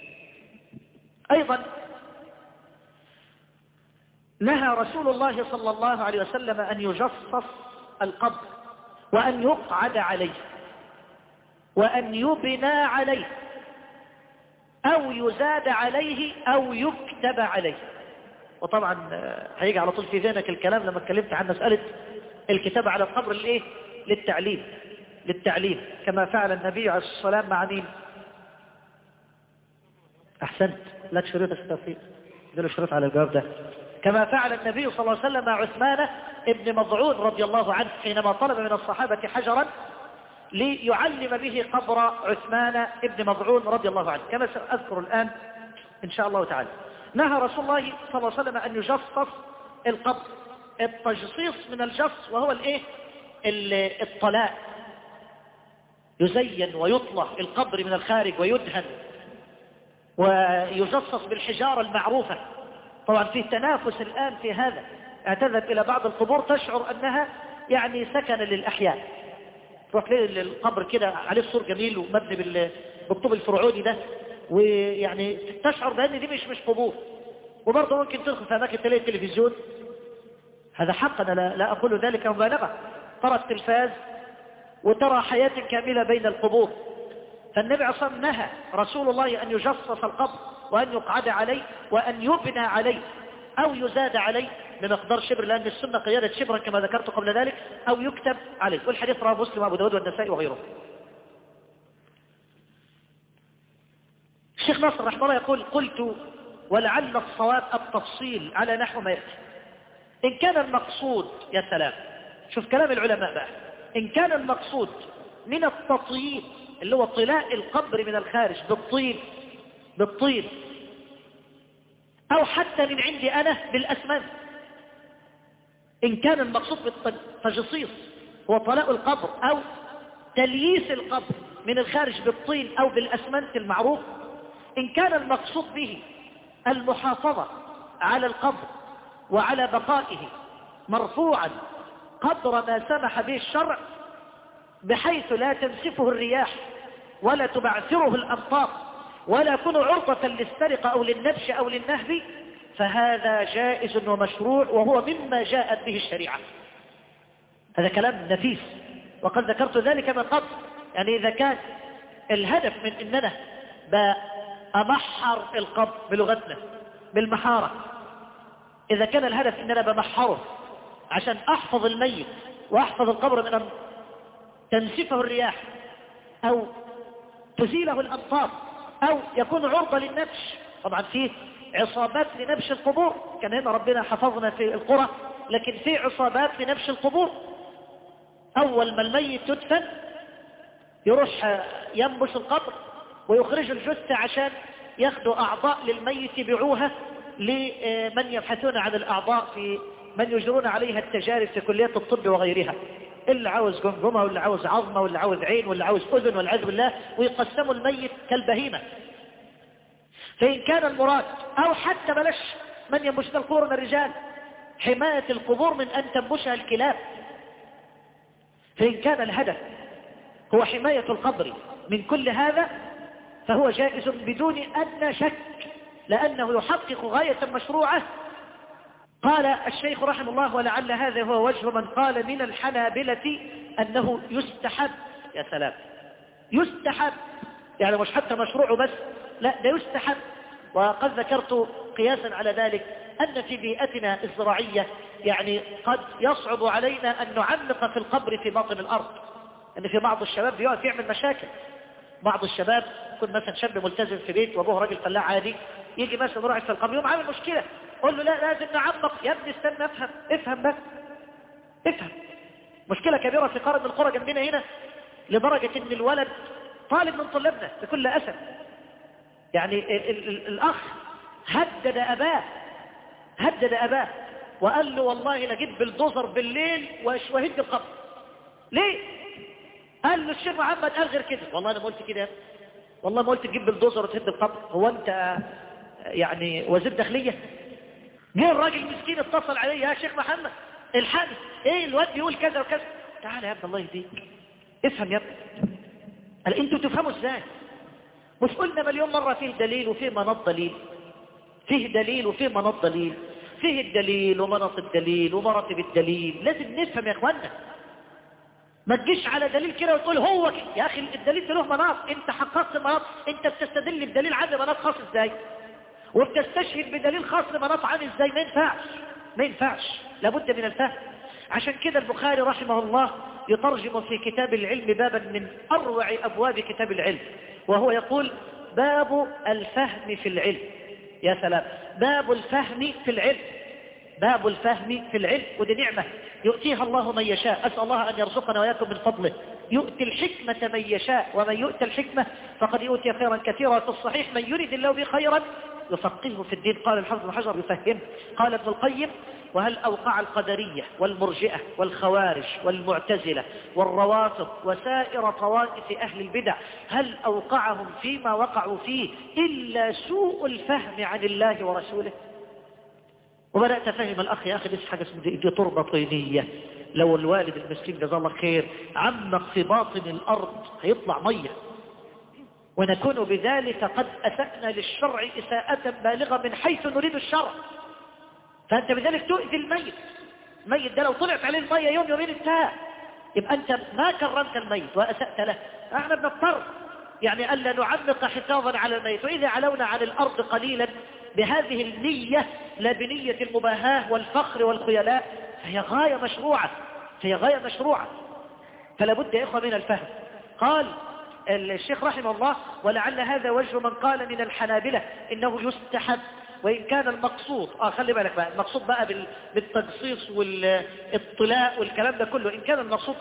أيضا نهى رسول الله صلى الله عليه وسلم أن يجصص القبر وأن يقعد عليه وأن يبنى عليه أو يزاد عليه أو يكتب عليه. وطبعا هيجي على طول في ذهنك الكلام لما اتكلمت عن مسألة الكتابة على القبر لإيه؟ للتعليم كما فعل النبي عليه الصلاة والسلام مع مين؟ أحسنت، لك شروط التوفيق، له شروط على الجواب ده. كما فعل النبي صلى الله عليه وسلم مع عثمان ابن مضعون رضي الله عنه حينما طلب من الصحابة حجرا ليعلم به قبر عثمان ابن مضعون رضي الله عنه، كما سأذكر الآن إن شاء الله تعالى. نهى رسول الله صلى الله عليه وسلم أن يجصص القبر. التجصيص من الجص وهو الطلاء، يزين ويطلع القبر من الخارج ويدهن ويجصص بالحجارة المعروفة. طبعا في تنافس الآن في هذا. اعتذب إلى بعض القبور تشعر أنها يعني سكن للأحياء، تروح للقبر كده عليه سور جميل ومبني بالطوب الفرعوني ده، ويعني تشعر بأن دي مش قبور. وبرضه ممكن تدخل في أماكن تلاقي التلفزيون، هذا حق، أنا لا أقول ذلك مبالغة، ترى التلفاز وترى حياة كاملة بين القبور. فالنبي عليه الصلاة والسلام نهى رسول الله أن يجصص القبر وأن يقعد عليه وأن يبنى عليه أو يزاد عليه بمقدار شبر، لأن السنة قيادة شبرا كما ذكرت قبل ذلك، أو يكتب عليه. والحديث رواه مسلم وأبو داود والنسائي وغيره. الشيخ ناصر رحمه الله يقول قلت ولعل الصواب التفصيل على نحو ما يأتي. إن كان المقصود، يا سلام، شوف كلام العلماء بقى، إن كان المقصود من التطييب اللي هو طلاء القبر من الخارج بالطين أو حتى من عندي أنا بالأسمنت، إن كان المقصود بالتجصيص هو طلاء القبر أو تلييس القبر من الخارج بالطين أو بالأسمنت المعروف، إن كان المقصود به المحافظة على القبر وعلى بقائه مرفوعا قدر ما سمح به الشرع، بحيث لا تنسفه الرياح ولا تبعثره الأمطار ولا يكون عرضة للسرقة أو للنبش أو للنهب، فهذا جائز ومشروع، وهو مما جاءت به الشريعة. هذا كلام نفيس، وقد ذكرت ذلك من قبل. يعني إذا كان الهدف من إننا بأمحر القبر بلغتنا بالمحارة، إذا كان الهدف إننا بمحره عشان أحفظ الميت وأحفظ القبر من أن تنسفه الرياح أو تزيله الأمطار أو يكون عرضة للنبش، طبعا فيه عصابات لنبش القبور، كان هنا ربنا حفظنا في القرى، لكن فيه عصابات لنبش القبور. أول ما الميت يدفن يروح ينبش القبر ويخرج الجثة عشان ياخدوا أعضاء للميت يبيعوها لمن يبحثون عن الأعضاء، في من يجرون عليها التجارب في كليات الطب وغيرها، اللي عاوز جمجمة واللي عاوز عظمة واللي عاوز عين واللي عاوز أذن والعياذ بالله، ويقسموا الميت كالبهيمة. فإن كان المراد أو حتى بلاش من ينبش القبور من الرجال، حماية القبور من أن تنبشها الكلاب، فإن كان الهدف هو حماية القبر من كل هذا فهو جائز بدون أدنى شك، لأنه يحقق غاية مشروعة. قال الشيخ رحمه الله: ولعل هذا هو وجه من قال من الحنابلة أنه يستحب. يا سلام، يستحب، يعني مش حتى مشروع بس، لا ده يستحب. وقد ذكرت قياسا على ذلك أن في بيئتنا الزراعية يعني قد يصعب علينا أن نعمق في القبر في باطن الأرض، أن في بعض الشباب بيقعد يعمل مشاكل. بعض الشباب يكون مثلا شاب ملتزم في بيت وابوه راجل فلاح عادي، يجي مثلا يروح في القبر يوم عامل مشكلة، قول له لا لازم نعمق. يا ابني استنى، افهم بس، افهم. مشكلة كبيرة في قرى من القرى جنبنا هنا، لدرجة ان الولد طالب من طلابنا بكل أسف، يعني الأخ هدد أباه وقال له والله لجيب بالدوزر بالليل وهد القبر. ليه؟ قال له الشيخ محمد قال غير كده. والله أنا ما قلت كده، والله ما قلت تجيب بالدوزر وتهد القبر. هو أنت يعني وزير داخلية؟ جه الراجل مسكين اتصل عليه: يا شيخ محمد الحقني، ايه الواد بيقول كذا وكذا. تعالى يا ابن الله يهديك، افهم يا ابن. قال انتوا تفهموا ازاي؟ مش قلنا مليون مرة فيه دليل وفيه مناط دليل، فيه دليل وفيه مناط دليل، فيه الدليل ومناط الدليل ومراتب الدليل. لازم نفهم يا اخوانا، ما تجيش على دليل كده وتقول هو كده. يا اخي الدليل له مناط، انت حققت مناط، انت بتستدل بدليل عن مناط خاص ازاي؟ وبتستشهد بدليل خاص لمناط عام ازاي؟ ما ينفعش، لابد من الفهم. عشان كده البخاري رحمه الله يترجم في كتاب العلم بابا من أروع أبواب كتاب العلم، وهو يقول: باب الفهم في العلم. يا سلام، باب الفهم في العلم، باب الفهم في العلم. ودي نعمة يؤتيها الله من يشاء، أسأل الله أن يرزقنا وإياكم من فضله. يؤتي الحكمة من يشاء، ومن يؤتى الحكمة فقد يؤتي خيرا كثيرا. في الصحيح: من يريد الله به خيرا يفقهه في الدين. قال الحافظ بن حجر: يفهم. قال ابن القيم: وهل أوقع القدرية والمرجئة والخوارج والمعتزلة والروافض وسائر طوائف أهل البدع، هل أوقعهم فيما وقعوا فيه إلا سوء الفهم عن الله ورسوله؟ وبدأت أفهم الأخ: يا أخي دي حاجة اسمها دي تربة طينية، لو الوالد المسكين جزاه الله خير عمق في باطن الأرض هيطلع مية، ونكون بذلك قد أسأنا للشرع إساءة بالغة من حيث نريد الشرع. فأنت بذلك تؤذي الميت. الميت ده لو طلعت عليه المية يوم يومين انتهى، يبقى أنت ما كرمت الميت وأسأت له. احنا بنضطر يعني ألا نعمق حفاظا على الميت. وإذا علونا عن الأرض قليلا بهذه النية، لا بنية المباهاة والفخر والخيلاء، فهي غاية مشروعة، فلا بد يا إخوة من الفهم. قال الشيخ رحمه الله: ولعل هذا وجه من قال من الحنابلة إنه يستحب، وإن كان المقصود خلي بالك بقى، المقصود بقى بالتجصيص والاطلاع والكلام ده كله، إن كان المقصود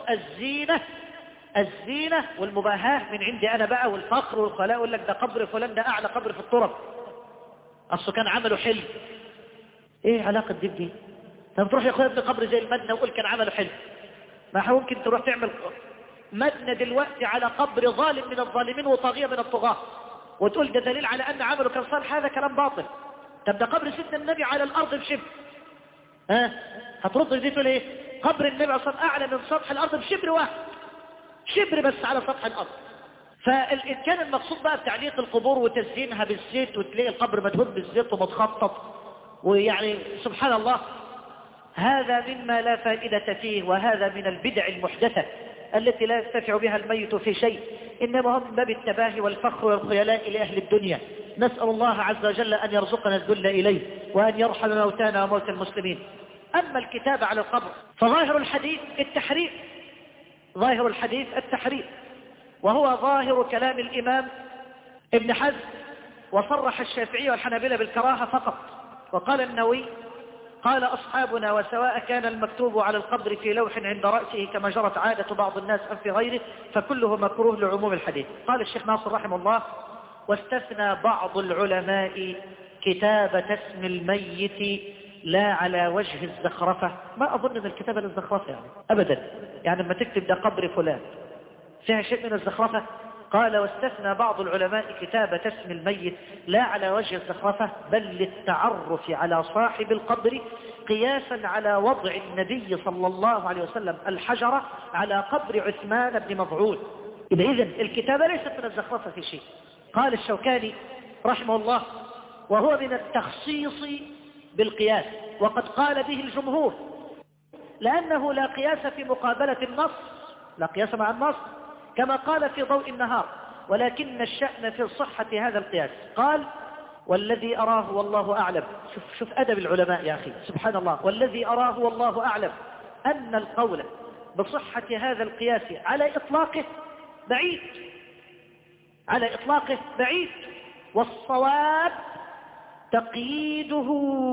الزينة والمباهاة من عندي أنا بقى، والفخر والخلاء، يقول لك ده قبر فلان، ده أعلى قبر في التراب، أصله كان عمله حلو. إيه علاقة دي؟ طب تروح يا أخويا ابن قبر زي المدنة وقول كان عمله حلو. ما ممكن تروح تعمل مدنة دلوقتي على قبر ظالم من الظالمين وطاغية من الطغاة وتقول ده دليل على أن عمله كان صالح؟ هذا كلام باطل. طب ده قبر سيدنا النبي على الأرض بشبه، هترد دي تقول ايه؟ قبر النبي عليه الصلاة والسلام أعلى من سطح الأرض بشبر واحد، شبر بس على سطح الأرض. فإن كان المقصود بقى بتعليق القبور وتزيينها بالزيت وتلاقي القبر مدهون بالزيت ومتخطط، ويعني سبحان الله، هذا مما لا فائدة فيه، وهذا من البدع المحدثة التي لا يستفع بها الميت في شيء، إنما هم من باب التباهي والفخر والخيلاء لأهل الدنيا. نسأل الله عز وجل أن يرزقنا الذل إليه وأن يرحم موتانا وموتى المسلمين. أما الكتاب على القبر فظاهر الحديث التحريم، ظاهر الحديث التحريم، وهو ظاهر كلام الإمام ابن حزم، وصرح الشافعي والحنابلة بالكراهة فقط. وقال النووي قال أصحابنا وسواء كان المكتوب على القبر في لوح عند رأسه كما جرت عادة بعض الناس أم في غيره فكله مكروه لعموم الحديث. قال الشيخ ناصر رحمه الله واستثنى بعض العلماء كتابة اسم الميت لا على وجه الزخرفة. ما أظن أن الكتابة للزخرفة يعني أبدا، يعني لما تكتب ده قبر فلان فيها شيء من الزخرفة. قال واستثنى بعض العلماء كتابة اسم الميت لا على وجه الزخرفة بل للتعرف على صاحب القبر قياسا على وضع النبي صلى الله عليه وسلم الحجر على قبر عثمان بن مظعون. إذن الكتابة ليست من الزخرفة في شيء. قال الشوكاني رحمه الله وهو من التخصيص بالقياس، وقد قال به الجمهور، لأنه لا قياس في مقابلة النص، لا قياس مع النص كما قال في ضوء النهار، ولكن الشأن في صحة هذا القياس. قال والذي أراه والله أعلم. شوف أدب العلماء يا أخي سبحان الله. والذي أراه والله أعلم أن القول بصحة هذا القياس على إطلاقه بعيد، على إطلاقه بعيد، والصواب تقييده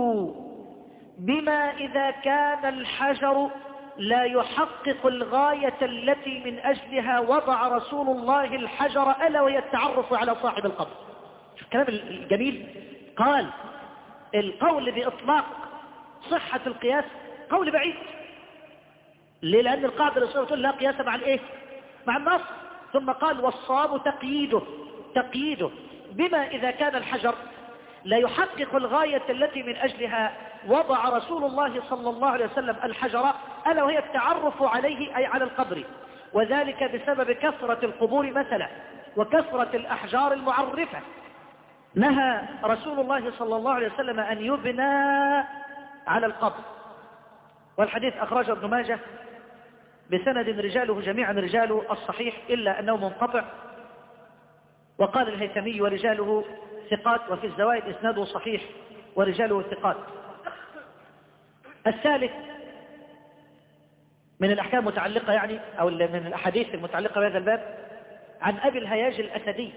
بما إذا كان الحجر لا يحقق الغاية التي من أجلها وضع رسول الله الحجر ألا وهي التعرف على صاحب القبر. شوف الكلام الجميل. قال القول بإطلاق صحة القياس قول بعيد. ليه؟ لأن القاعدة الأصولية تقول لا قياس مع الإيه؟ مع النص. ثم قال والصواب تقييده بما إذا كان الحجر لا يحقق الغاية التي من أجلها وضع رسول الله صلى الله عليه وسلم الحجر ألا وهي التعرف عليه أي على القبر، وذلك بسبب كثرة القبور مثلا وكثرة الأحجار المعرفة. نهى رسول الله صلى الله عليه وسلم أن يبنى على القبر، والحديث أخرجه ابن ماجه بسند رجاله جميعا رجال الصحيح إلا أنه منقطع. وقال الهيثمي ورجاله ثقات، وفي الزوائد إسناده صحيح ورجاله ثقات. الثالث من الأحكام المتعلقة يعني أو من الأحاديث المتعلقة بهذا الباب عن أبي الهياج الأسدي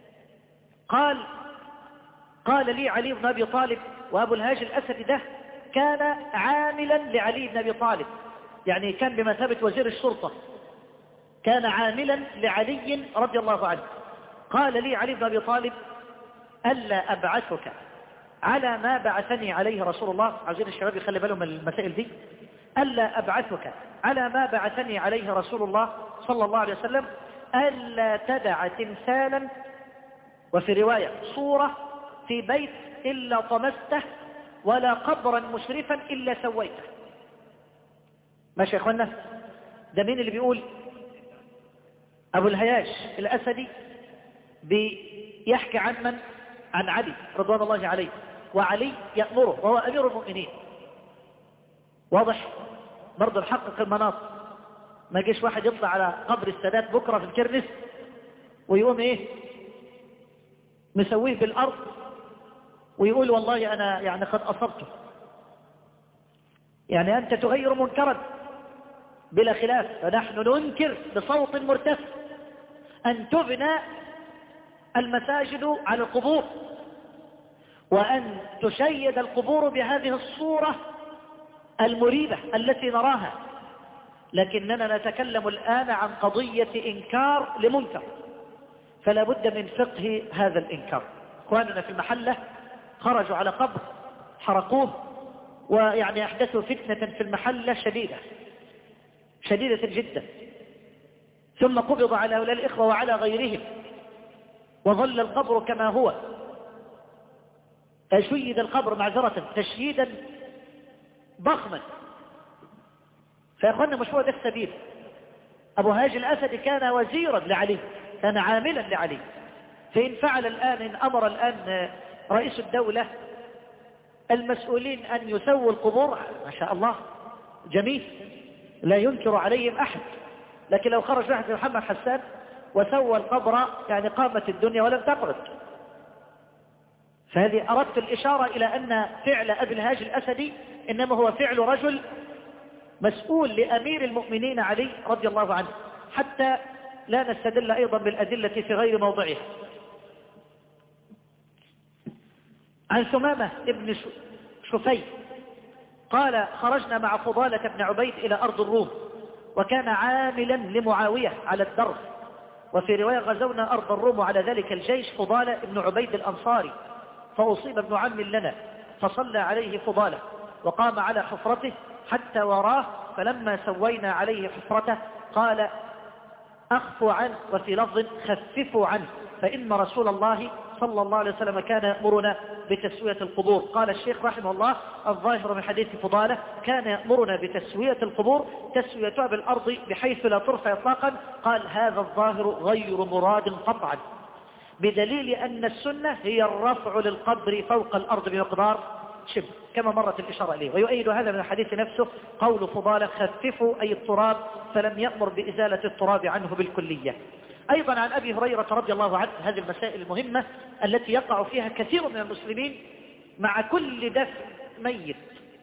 قال لي علي بن أبي طالب، وأبو الهياج الأسدي ده كان عاملا لعلي بن أبي طالب، يعني كان بمثابة وزير الشرطة، كان عاملا لعلي رضي الله عنه. قال لي علي بن أبي طالب ألا أبعثك على ما بعثني عليه رسول الله. عايزين الشباب يخلي بالهم من المسائل دي. ألا أبعثك على ما بعثني عليه رسول الله صلى الله عليه وسلم ألا تدع تمثالا، وفي رواية صورة في بيت إلا طمسته ولا قبرا مشرفا إلا سويته. ماشي يا إخوانا؟ ده مين اللي بيقول؟ أبو الهياج الأسدي بيحكي عن من؟ عن علي رضوان الله عليه، وعلي يأمره وهو أمير المؤمنين. واضح؟ برضه نحقق المناط، ما يجيش واحد يطلع على قبر السادات بكرة في الكرنس ويقوم ايه مسويه بالأرض ويقول والله أنا يعني قد أصبته. يعني أنت تغير منكرا بلا خلاف، فنحن ننكر بصوت مرتفع أن تبنى المساجد على القبور وأن تشيد القبور بهذه الصورة المريبة التي نراها، لكننا نتكلم الآن عن قضية إنكار لمنكر، فلا بد من فقه هذا الإنكار. إخواننا في المحلة خرجوا على قبر حرقوه، ويعني أحدثوا فتنة في المحلة شديدة جدا، ثم قبض على هؤلاء الإخوة وعلى غيرهم وظل القبر كما هو. شيد القبر معذرة تشييدا ضخما. فيا اخوانا مش هو ده السبيل. أبو هاج الأسدي كان وزيرا لعلي، كان عاملا لعلي. فإن فعل الآن، إن أمر الآن رئيس الدولة المسؤولين أن يسووا القبور، ما شاء الله جميل، لا ينكر عليهم أحد. لكن لو خرج واحد زي محمد حسان وسوى القبر يعني قامت الدنيا ولم تقعد. فهذه أردت الإشارة إلى أن فعل أبي الهاج الأسدي إنما هو فعل رجل مسؤول لأمير المؤمنين علي رضي الله عنه، حتى لا نستدل أيضا بالأدلة في غير موضعها. عن ثمامة ابن شفي قال: خرجنا مع فضالة بن عبيد إلى أرض الروم، وكان عاملا لمعاوية على الدرب. وفي رواية: غزونا أرض الروم وعلى ذلك الجيش فضالة بن عبيد الأنصاري، فأصيب ابن عم لنا فصلى عليه فضالة وقام على حفرته حتى وراه، فلما سوينا عليه حفرته قال: أخفوا عنه، وفي لفظ خففوا عنه، فإن رسول الله صلى الله عليه وسلم كان يأمرنا بتسوية القبور. قال الشيخ رحمه الله: الظاهر من حديث فضالة كان يأمرنا بتسوية القبور، تسويتها بالأرض بحيث لا ترفع إطلاقا. قال: هذا الظاهر غير مراد قطعا، بدليل أن السنة هي الرفع للقبر فوق الأرض بمقدار شبه، كما مرت الإشارة إليه. ويؤيد هذا من الحديث نفسه قول فضالة: خففوا أي التراب، فلم يأمر بإزالة التراب عنه بالكلية. أيضا عن أبي هريرة رضي الله عنه، هذه المسائل المهمة التي يقع فيها كثير من المسلمين مع كل دفن ميت.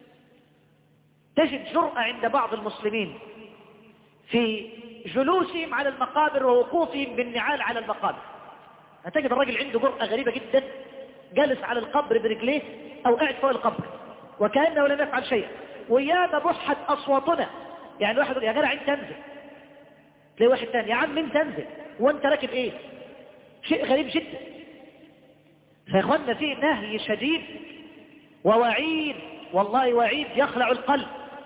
تجد جرأة عند بعض المسلمين في جلوسهم على المقابر ووقوفهم بالنعال على المقابر. هتجد الرجل عنده جرأة غريبة جدا، جالس على القبر برجليه أو قاعد فوق القبر وكأنه لم يفعل شيئا. وياما بحت أصواتنا، يعني واحد يقول: يا جدع انت انزل، تلاقي واحد ثاني: يا عم انت انزل، وانت راكب ايه؟ شيء غريب جدا. فيا اخوانا فيه نهي شديد ووعيد، والله وعيد يخلع القلب،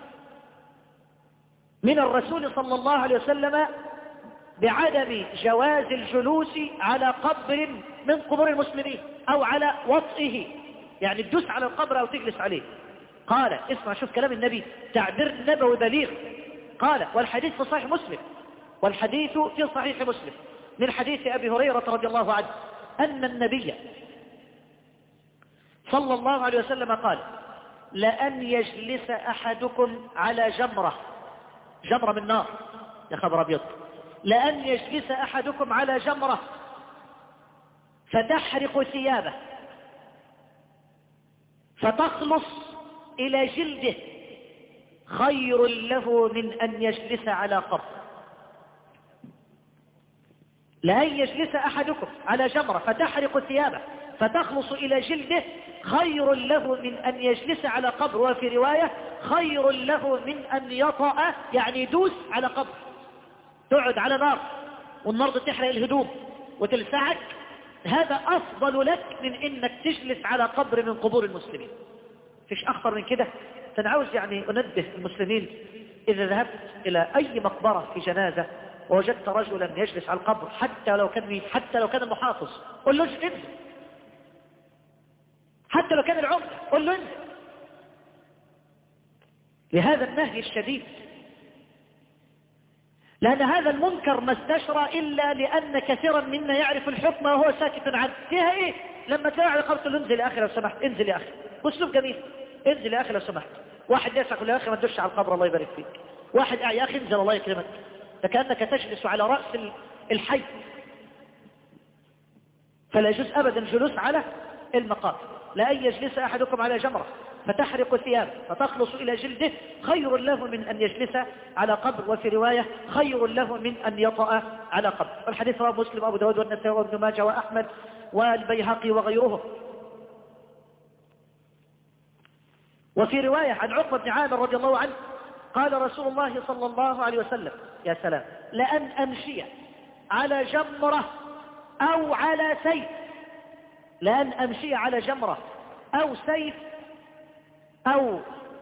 من الرسول صلى الله عليه وسلم بعدم جواز الجلوس على قبر من قبور المسلمين أو على وطئه، يعني تدوس على القبر أو تجلس عليه. قال: اسمع، شوف كلام النبي، تعبير نبوي بليغ. قال: والحديث في صحيح مسلم، والحديث في صحيح مسلم من حديث أبي هريرة رضي الله عنه أن النبي صلى الله عليه وسلم قال: لأن يجلس أحدكم على جمرة من نار، يا خبر أبيض، لأن يجلس أحدكم على جمرة فتحرق ثيابه فتخلص إلى جلده خير له من أن يجلس على قبر. لأن يجلس أحدكم على جمرة فتحرق ثيابه فتخلص إلى جلده خير له من أن يجلس على قبر. وفي رواية: خير له من أن يطأ، يعني يدوس على قبر، تقعد على نار والنار تحرق الهدوم وتلسعك. هذا أفضل لك من إنك تجلس على قبر من قبور المسلمين. فيش أخطر من كده. فأنا عاوز يعني أنبه المسلمين: إذا ذهبت إلى أي مقبرة في جنازة ووجدت رجلا يجلس على القبر، حتى لو كان مين، حتى لو كان المحافظ، قل له انزل، حتى لو كان العمدة قل له انزل. لهذا النهي الشديد، لأن هذا المنكر ما استشرى إلا لأن كثيرا منا يعرف الحكم وهو ساكت عنه. فيها إيه لما تلاقي على قبر له: انزل يا أخي لو سمحت، انزل يا أخي، أسلوب جميل، انزل يا أخي لو سمحت. واحد يسعى يقول: يا أخي ما تدش على القبر الله يبارك فيك. واحد: يا أخي انزل الله يكرمك. فكأنك تجلس على رأس الحي. فلا يجوز أبدا جلوس على المقابر. لأن يجلس أحدكم على جمرة فتحرق ثيابه فتخلص إلى جلده خير له من أن يجلس على قبر. وفي رواية: خير له من أن يطأ على قبر. والحديث رواه مسلم وأبو داود والنسائي وابن ماجه وأحمد والبيهقي وغيرهم. وفي رواية عن عقبة بن عامر رضي الله عنه قال رسول الله صلى الله عليه وسلم: يا سلام، لأن أمشي على جمرة أو على سيف، لأن أمشي على جمرة أو سيف، أو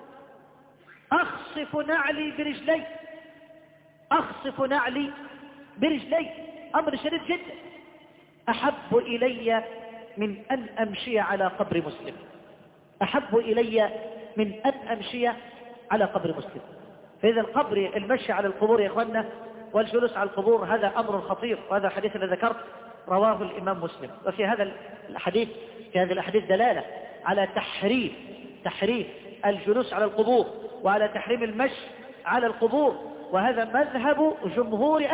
أخصف نعلي برجلي، أخصف نعلي برجلي، أمر شديد جدا، أحب إلي من أن أمشي على قبر مسلم، أحب إلي من أن أمشي على قبر مسلم. فإذا القبر المشي على القبور يا إخواننا والجلوس على القبور هذا أمر خطير، وهذا الحديث الذي ذكرت رواه الإمام مسلم. وفي هذا الحديث في هذه الأحاديث دلالة على تحريم الجلوس على القبور وعلى تحريم المشي على القبور، وهذا مذهب جمهور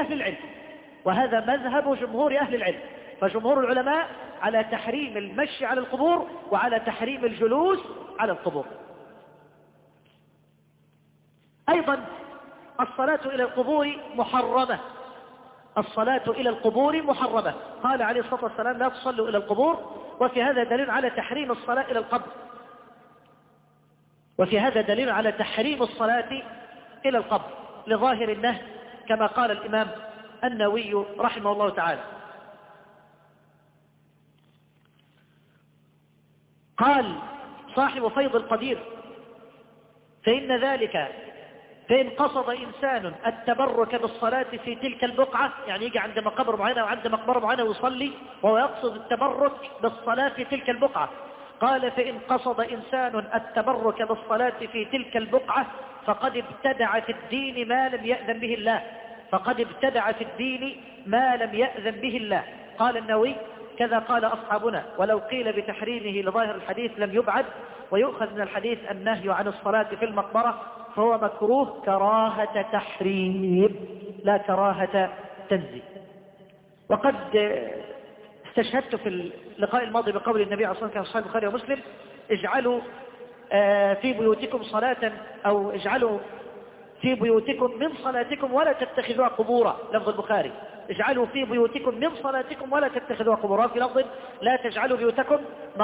أهل العلم. فجمهور العلماء على تحريم المشي على القبور وعلى تحريم الجلوس على القبور. أيضا الصلاة إلى القبور محرمة. قال عليه الصلاة والسلام لا تصلوا إلى القبور، وفي هذا دليل على تحريم الصلاة إلى القبر لظاهر النهي كما قال الإمام النووي رحمه الله تعالى. قال صاحب فيض القدير فإن قصد إنسان التبرك بالصلاة في تلك البقعة، يعني يجي عند مقبرة معينة وعند مقبرة معينة ويصلي وهو يقصد التبرك بالصلاة في تلك البقعة، قال فإن قصد إنسان التبرك بالصلاة في تلك البقعة فقد ابتدع في الدين ما لم يأذن به الله. قال النووي كذا قال أصحابنا، ولو قيل بتحريمه لظاهر الحديث لم يبعد، ويؤخذ من الحديث النهي عن الصلاة في المقبرة، فهو مكروه كراهة تحريم لا كراهة تنزيه. وقد استشهدت في اللقاء الماضي بقول النبي عليه الصلاة والسلام في صحيح البخاري ومسلم اجعلوا في بيوتكم صلاة، أو اجعلوا في بيوتكم من صلاتكم ولا تتخذوها قبورا، لفظ البخاري اجعلوا في بيوتكم من صلاتكم ولا تتخذوها قبورا، في لفظ لا تجعلوا بيوتكم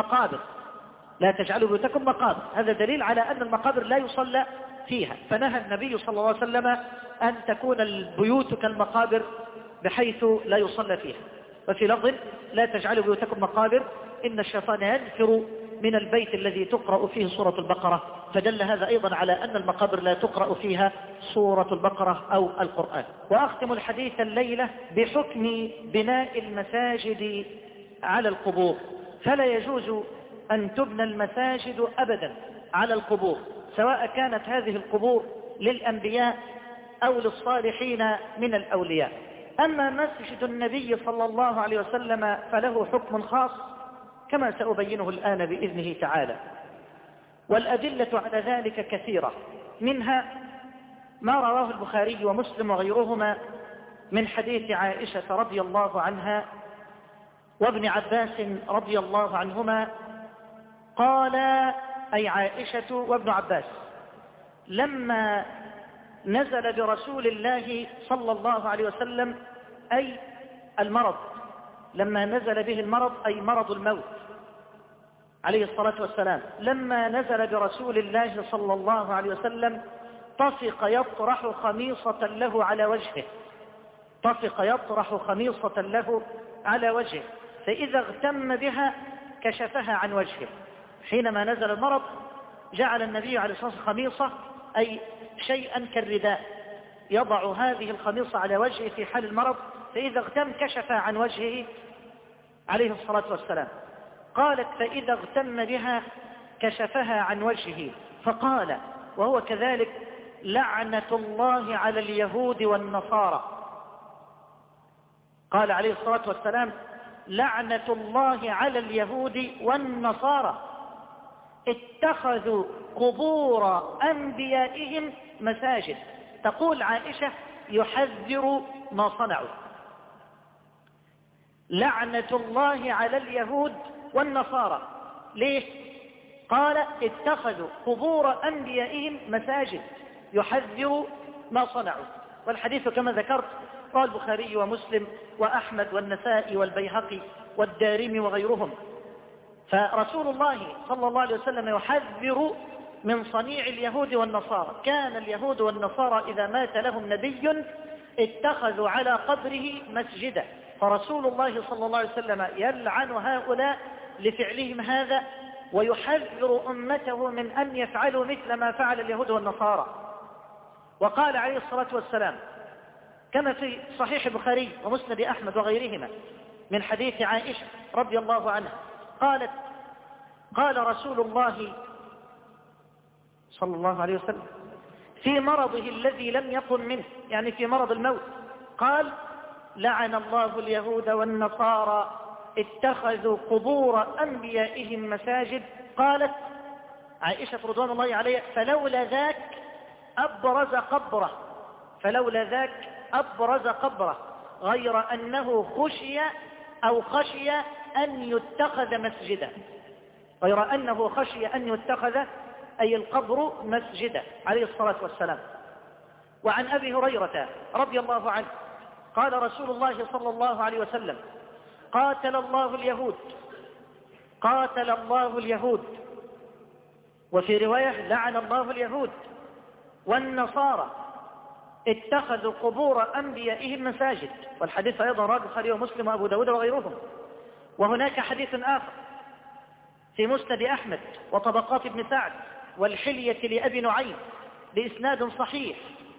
مقابر. هذا دليل على أن المقابر لا يصلى فيها، فنهى النبي صلى الله عليه وسلم أن تكون البيوت كالمقابر بحيث لا يصلى فيها. وفي لفظ لا تجعلوا بيوتكم مقابر إن الشيطان ينفر من البيت الذي تقرأ فيه سورة البقرة، فدل هذا أيضا على أن المقابر لا تقرأ فيها سورة البقرة أو القرآن. وأختم الحديث الليلة بحكم بناء المساجد على القبور. فلا يجوز أن تبنى المساجد أبدا على القبور، سواء كانت هذه القبور للأنبياء أو للصالحين من الأولياء. أما مسجد النبي صلى الله عليه وسلم فله حكم خاص كما سأبينه الآن بإذنه تعالى، والأدلة على ذلك كثيرة، منها ما رواه البخاري ومسلم وغيرهما من حديث عائشة رضي الله عنها وابن عباس رضي الله عنهما قال، أي عائشة وابن عباس، لما نزل برسول الله صلى الله عليه وسلم أي المرض، لما نزل به المرض أي مرض الموت عليه الصلاة والسلام، لما نزل برسول الله صلى الله عليه وسلم طفق يطرح خميصة له على وجهه، فإذا اغتم بها كشفها عن وجهه. حينما نزل المرض جعل النبي عليه الصلاة والسلام خميصة، أي شيئا كالرداء، يضع هذه الخميصة على وجهه في حال المرض، فإذا اغتم كشف عن وجهه عليه الصلاة والسلام. قالت فإذا اغتم بها كشفها عن وجهه، فقال وهو كذلك لعنة الله على اليهود والنصارى. قال عليه الصلاة والسلام لعنة الله على اليهود والنصارى اتخذوا قبور أنبيائهم مساجد. تقول عائشة يحذر ما صنعوا، لعنة الله على اليهود والنصارى. ليه؟ قال اتخذوا قبور أنبيائهم مساجد، يحذر ما صنعوا. والحديث كما ذكرت قال البخاري ومسلم وأحمد والنسائي والبيهقي والدارمي وغيرهم. فرسول الله صلى الله عليه وسلم يحذر من صنيع اليهود والنصارى. كان اليهود والنصارى إذا مات لهم نبي اتخذوا على قبره مسجدا، فرسول الله صلى الله عليه وسلم يلعن هؤلاء لفعلهم هذا، ويحذر أمته من أن يفعلوا مثل ما فعل اليهود والنصارى. وقال عليه الصلاة والسلام كما في صحيح البخاري ومسند أحمد وغيرهما من حديث عائشة رضي الله عنها قالت قال رسول الله صلى الله عليه وسلم في مرضه الذي لم يقم منه، يعني في مرض الموت، قال: لعن الله اليهود والنصارى اتخذوا قبور أنبيائهم مساجد. قالت عائشة رضوان الله عليها: فلولا ذاك أبرز قبره، فلولا ذاك أبرز قبره، غير أنه خشي أن يتخذ مسجدا، غير أنه خشي أن يتخذ أي القبر مسجدا عليه الصلاة والسلام. وعن أبي هريرة رضي الله عنه قال رسول الله صلى الله عليه وسلم: قاتل الله اليهود، قاتل الله اليهود، وفي رواية: لعن الله اليهود والنصارى اتخذوا قبور أنبيائهم مساجد. والحديث أيضا رواه البخاري ومسلم وأبو داود وغيرهم. وهناك حديث آخر في مسند أحمد وطبقات ابن سعد والحلية لأبي نعيم بإسناد صحيح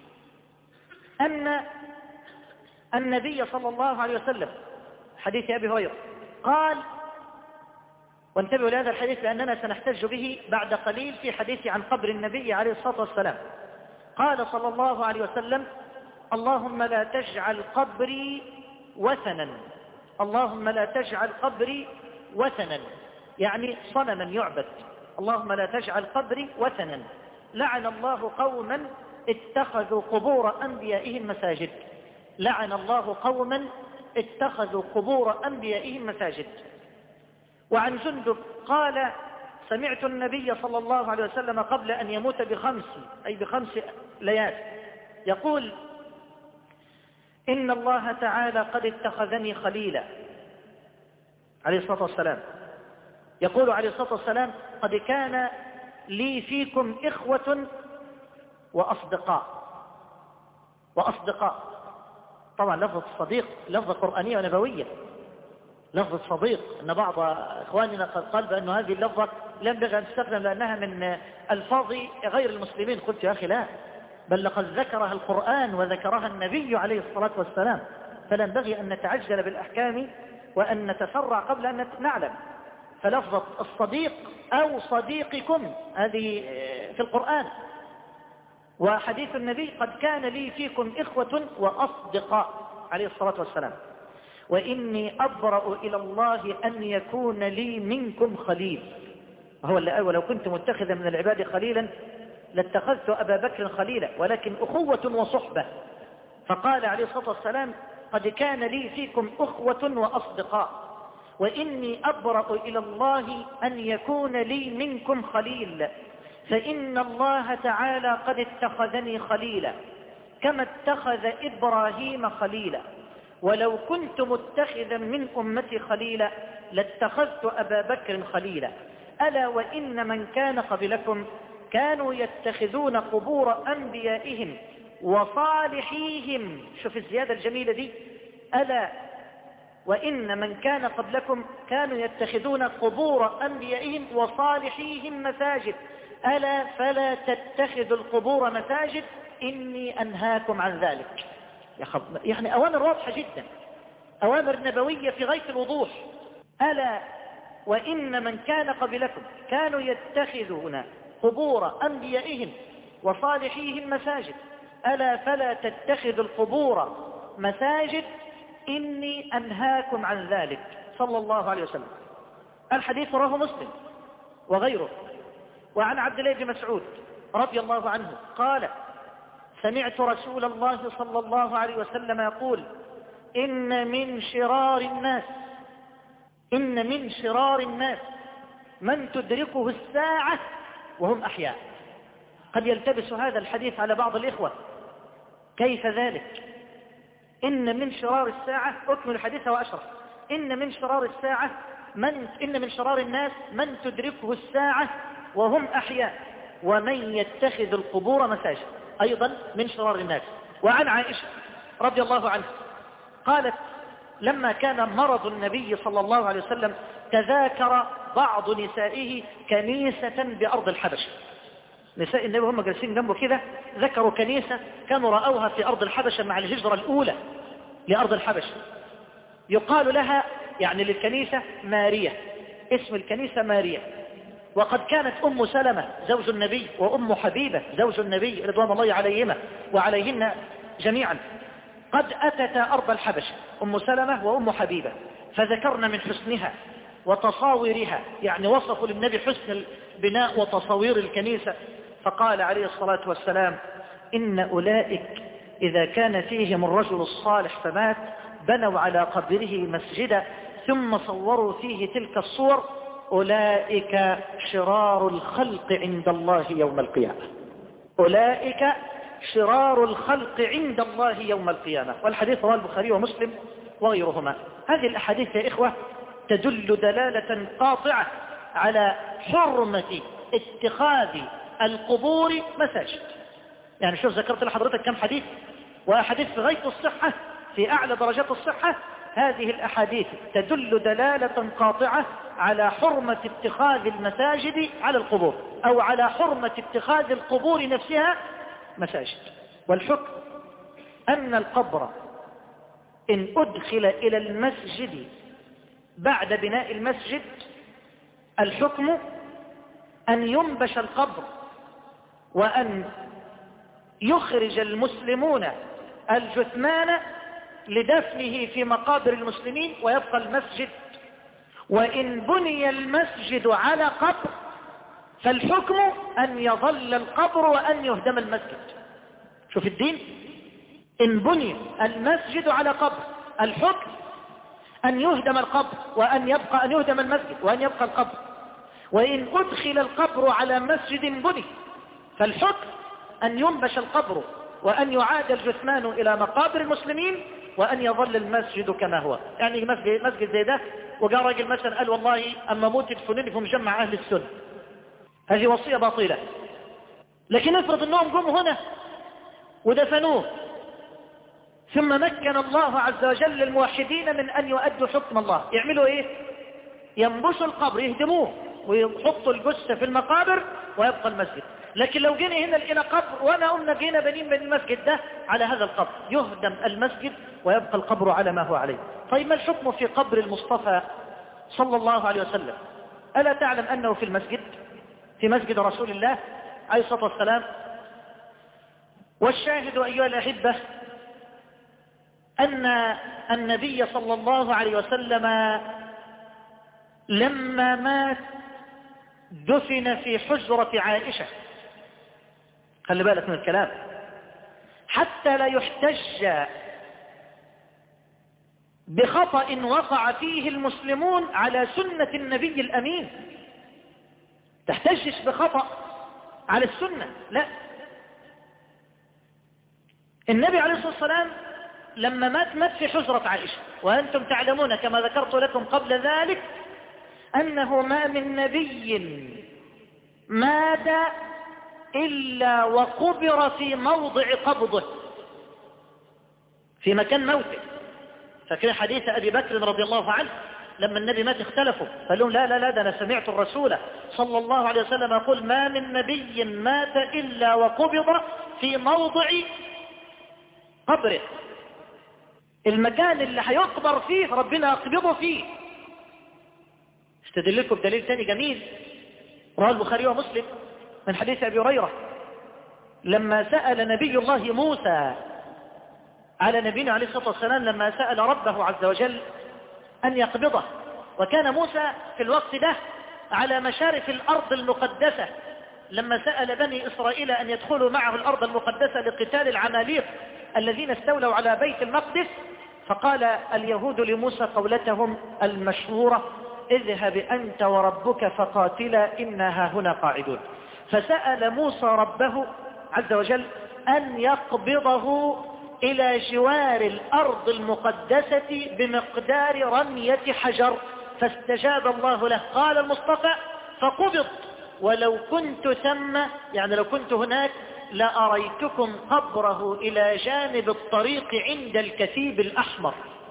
أن النبي صلى الله عليه وسلم، حديث أبي هريرة، قال، وانتبهوا لهذا الحديث لأننا سنحتج به بعد قليل في حديث عن قبر النبي عليه الصلاة والسلام، قال صلى الله عليه وسلم: اللهم لا تجعل قبري وثنا، اللهم لا تجعل قبري وثنا، يعني صنما يعبد، اللهم لا تجعل قبري وثنا. لعن الله قوما اتخذوا قبور أنبيائهم مساجد، لعن الله قوما اتخذوا قبور أنبيائهم مساجد. وعن جندب قال: سمعت النبي صلى الله عليه وسلم قبل أن يموت بخمس ليال يقول: إن الله تعالى قد اتخذني خليلا، عليه الصلاة والسلام، يقول عليه الصلاة والسلام: قد كان لي فيكم إخوة وأصدقاء. طبعا لفظة الصديق لفظة قرآنية ونبوية، لفظة صديق، أن بعض إخواننا قد قال بأن هذه اللفظة لا ينبغي أن تستخدم لأنها من ألفاظ غير المسلمين. قلت يا أخي لا، بل لقد ذكرها القرآن وذكرها النبي عليه الصلاة والسلام، فلا ينبغي أن نتعجل بالأحكام وأن نتسرع قبل أن نعلم. فلفظة الصديق أو صديقكم هذه في القرآن. وحديث النبي: قد كان لي فيكم إخوة وأصدقاء، عليه الصلاة والسلام، وإني أبرأ إلى الله أن يكون لي منكم خليل. هو اللي قال: ولو كنت متخذا من العباد خليلا لاتخذت أبا بكر خليلا، ولكن أخوة وصحبة. فقال عليه الصلاة والسلام: قد كان لي فيكم أخوة وأصدقاء، وإني أبرأ إلى الله أن يكون لي منكم خليل، فإن الله تعالى قد اتخذني خليلا كما اتخذ إبراهيم خليلا، ولو كنت متخذا من أمتي خليلا لاتخذت أبا بكر خليلا. ألا وإن من كان قبلكم كانوا يتخذون قبور أنبيائهم وصالحيهم. شوف الزيادة الجميلة دي: ألا وإن من كان قبلكم كانوا يتخذون قبور أنبيائهم وصالحيهم مساجد، ألا فلا تتخذوا القبور مساجد إني أنهاكم عن ذلك. يعني أوامر واضحة جدا، أوامر نبوية في غاية الوضوح. ألا وإن من كان قبلكم كانوا يتخذون قبور أنبيائهم وصالحيهم مساجد، ألا فلا تتخذوا القبور مساجد إني أنهاكم عن ذلك، صلى الله عليه وسلم. الحديث رواه مسلم وغيره. وعن عبد الله بن مسعود رضي الله عنه قال: سمعت رسول الله صلى الله عليه وسلم يقول: إن من شرار الناس من تدركه الساعة وهم أحياء. قد يلتبس هذا الحديث على بعض الإخوة، كيف ذلك؟ إن من شرار الساعة، أكمل الحديث وأشرح. إن من شرار الناس من تدركه الساعة وهم أحياء ومن يتخذ القبور مساجد، أيضا من شرار الناس. وعن عائشة رضي الله عنها قالت: لما كان مرض النبي صلى الله عليه وسلم تذاكر بعض نسائه كنيسة بأرض الحبشة. نساء النبي هم جالسين جنبه كده ذكروا كنيسة كانوا رأوها في أرض الحبشة مع الهجرة الأولى لأرض الحبشة، يقال لها يعني للكنيسة ماريا، اسم الكنيسة ماريا. وقد كانت أم سلمة زوج النبي وأم حبيبة زوج النبي رضوان الله عليهما وعليهن جميعا قد أتتا أرض الحبشة، أم سلمة وأم حبيبة، فذكرن من حسنها وتصاويرها، يعني وصفوا للنبي حسن البناء وتصاوير الكنيسة، فقال عليه الصلاة والسلام: إن أولئك إذا كان فيهم الرجل الصالح فمات بنوا على قبره مسجدا ثم صوروا فيه تلك الصور، أولئك شرار الخلق عند الله يوم القيامة. أولئك شرار الخلق عند الله يوم القيامة. والحديث رواه البخاري ومسلم وغيرهما. هذه الأحاديث يا إخوة تدل دلالة قاطعة على حرمة اتخاذ القبور مساجد. يعني شوف ذكرت لحضرتك كم حديث، وأحاديث في غاية الصحة في أعلى درجات الصحة. هذه الأحاديث تدل دلالة قاطعة على حرمة اتخاذ المساجد على القبور، أو على حرمة اتخاذ القبور نفسها مساجد. والحكم أن القبر إن أدخل إلى المسجد بعد بناء المسجد، الحكم أن ينبش القبر وأن يخرج المسلمون الجثمان لدفنه في مقابر المسلمين ويبقى المسجد. وإن بني المسجد على قبر فالحكم أن يظل القبر وأن يهدم المسجد. شوف الدين، إن بني المسجد على قبر الحكم أن يهدم القبر وأن يبقى، أن يهدم المسجد وأن يبقى القبر. وإن أدخل القبر على مسجد بني فالحكم أن ينبش القبر وأن يعاد الجثمان إلى مقابر المسلمين وأن يظل المسجد كما هو. يعني مسجد زي ده وقال راجل مثلا قال والله أما موت تدفنوني في مجمع أهل السنة، هذه وصية باطلة. لكن افرض أنهم قاموا هنا ودفنوه، ثم مكن الله عز وجل للموحدين من أن يؤدوا حكم الله، يعملوا إيه؟ ينبشوا القبر، يهدموه ويحطوا الجثة في المقابر ويبقى المسجد. لكن لو جينا هنا لقينا قبر وانا قلنا جينا بنين بين المسجد ده على هذا القبر، يهدم المسجد ويبقى القبر على ما هو عليه. طيب ما الحكم في قبر المصطفى صلى الله عليه وسلم؟ ألا تعلم أنه في المسجد، في مسجد رسول الله عليه الصلاة والسلام؟ والشاهد أيها الأحبة أن النبي صلى الله عليه وسلم لما مات دفن في حجرة عائشة. خلي بالك من الكلام حتى لا يحتج بخطأ وقع فيه المسلمون على سنة النبي الأمين. تحتجش بخطأ على السنة، لا. النبي عليه الصلاة والسلام لما مات في حجرة عائشة، وأنتم تعلمون كما ذكرت لكم قبل ذلك أنه ما من نبي مات إلا وقبر في موضع قبضه، في مكان موته. فكان حديث أبي بكر رضي الله عنه لما النبي مات اختلفوا، قال لهم لا ده أنا سمعت الرسول صلى الله عليه وسلم يقول ما من نبي مات إلا وقبض في موضع قبره. المكان اللي هيقبر فيه ربنا يقبضه فيه. استدل لكم بدليل ثاني جميل رواه البخاري ومسلم من حديث أبي هريرة لما سأل نبي الله موسى على نبينا عليه الصلاة والسلام، لما سأل ربه عز وجل أن يقبضه، وكان موسى في الوقت ده على مشارف الأرض المقدسة، لما سأل بني إسرائيل أن يدخلوا معه الأرض المقدسة لقتال العماليق الذين استولوا على بيت المقدس، فقال اليهود لموسى قولتهم المشهورة اذهب أنت وربك فقاتلا إنا هنا قاعدون. فسأل موسى ربه عز وجل أن يقبضه إلى جوار الأرض المقدسة بمقدار رمية حجر، فاستجاب الله له. قال المصطفى فقبض ولو كنت ثم، يعني لو كنت هناك لأريتكم قبره إلى جانب الطريق عند الكثيب الأحمر.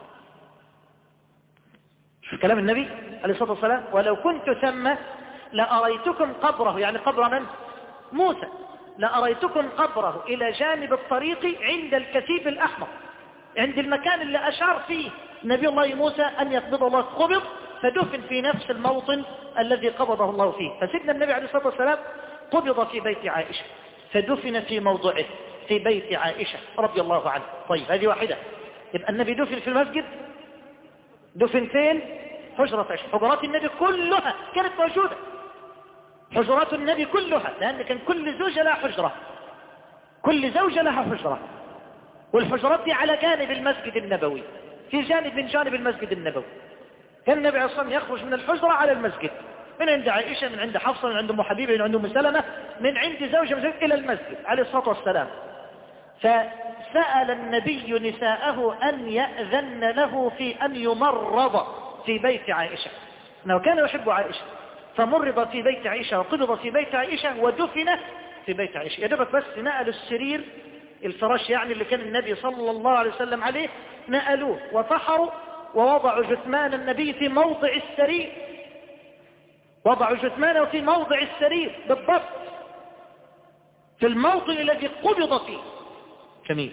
شوف كلام النبي عليه الصلاة والسلام، ولو كنت ثم لأريتكم قبره، يعني قبر من؟ موسى. لأريتكم قبره إلى جانب الطريق عند الكثيب الأحمر، عند المكان اللي أشار فيه نبي الله موسى أن يقبض الله. قبض فدفن في نفس الموطن الذي قبضه الله فيه. فسيدنا النبي عليه الصلاة والسلام قبض في بيت عائشة فدفن في موضعه في بيت عائشة رضي الله عنه. طيب هذه واحدة. يبقى النبي دفن في المسجد، دفن فين؟ حجرة عائشة. حجرات النبي كلها كانت موجودة، حجرات النبي كلها، لأن كان كل زوجة لها حجرة، كل زوجة لها حجرة، والحجرات دي على جانب المسجد النبوي، في جانب من جانب المسجد النبوي. كان النبي عليه الصلاة والسلام يخرج من الحجرة على المسجد، من عند عائشة، من عند حفصة، من عند أم حبيبة، من عند أم سلمة، من عند زوجة من إلى المسجد عليه الصلاة والسلام. فسأل النبي نساءه أن يأذن له في أن يمرض في بيت عائشة، أنه كان يحب عائشة، فمرض في بيت عائشة وقبض في بيت عائشة ودفن في بيت عائشة. يا دوبك بس نقلوا السرير، الفراش يعني اللي كان النبي صلى الله عليه وسلم عليه، نقلوه وطحروا ووضعوا جثمان النبي في موضع السرير، وضعوا جثمانه في موضع السرير بالضبط في الموطن الذي قبض فيه. جميل.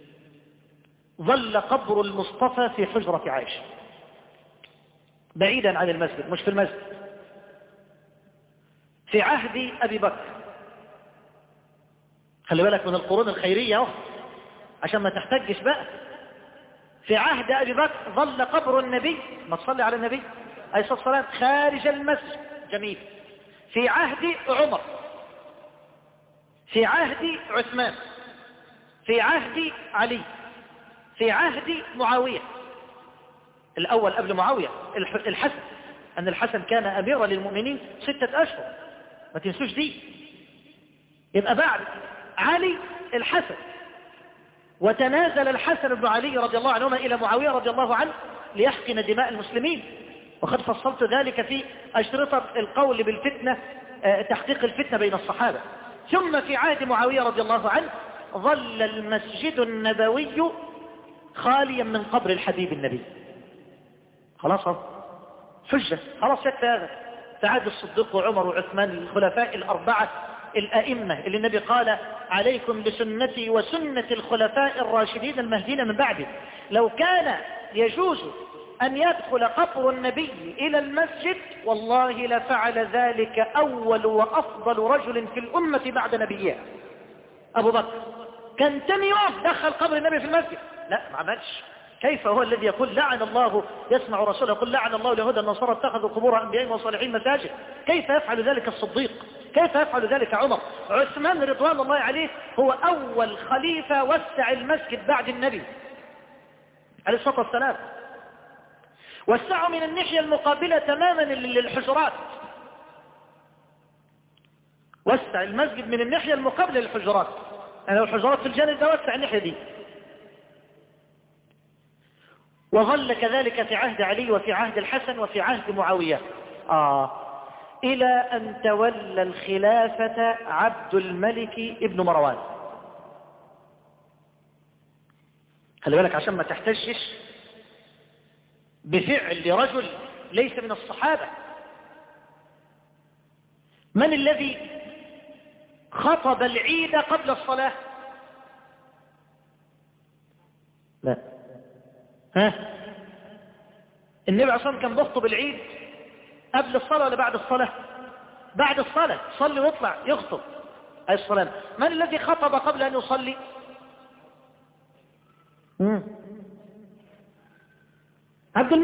ظل قبر المصطفى في حجرة عائشة بعيدا عن المسجد، مش في المسجد، في عهد أبي بكر. خلي بالك من القرون الخيرية عشان ما تحتجش بقى. في عهد أبي بكر ظل قبر النبي، ما تصلي على النبي عليه الصلاة والسلام، خارج المسجد. جميل. في عهد عمر، في عهد عثمان، في عهد علي، في عهد معاوية الأول قبل معاوية، الحسن، أن الحسن كان أميرا للمؤمنين 6 أشهر، ما تنسوش دي. يبقى بعد علي الحسن، وتنازل الحسن بن علي رضي الله عنهما إلى معاوية رضي الله عنه ليحقن دماء المسلمين، وقد فصلت ذلك في أشرطة القول بالفتنة، تحقيق الفتنة بين الصحابة. ثم في عهد معاوية رضي الله عنه ظل المسجد النبوي خاليا من قبر الحبيب النبي. خلاص حجة، خلاص يكفي هذا. في عهد الصديق وعمر وعثمان الخلفاء الأربعة الأئمة اللي النبي قال عليكم بسنتي وسنة الخلفاء الراشدين المهديين من بعدي. لو كان يجوز أن يدخل قبر النبي إلى المسجد والله لفعل ذلك أول وأفضل رجل في الأمة بعد نبيها، أبو بكر. كان تاني يوم دخل قبر النبي في المسجد، لا ما عملش. كيف هو الذي يقول لعن الله، يسمع رسوله يقول لعن الله اليهود النصارى اتخذوا قبور أنبيائهم وصالحين مساجد؟ كيف يفعل ذلك الصديق؟ كيف يفعل ذلك عمر؟ عثمان رضوان الله عليه هو أول خليفة وسع المسجد بعد النبي عليه الصلاة والسلام، وسعوا من الناحية المقابلة تماما للحجرات، وسع المسجد من الناحية المقابلة للحجرات، يعني لو الحجرات في الجانب ده وسع الناحية دي. وظل كذلك في عهد علي وفي عهد الحسن وفي عهد معاوية إلى أن تولى الخلافة عبد الملك ابن مروان. خلي بالك عشان ما تحتجش بفعل رجل ليس من الصحابة. من الذي خطب العيد قبل الصلاة؟ لا، النبي عليه الصلاة والسلام كان بيخطب العيد قبل الصلاة ولا بعد الصلاة؟ بعد الصلاة، صلي واطلع يخطب عليه الصلاة. من الذي خطب قبل أن يصلي؟ عبد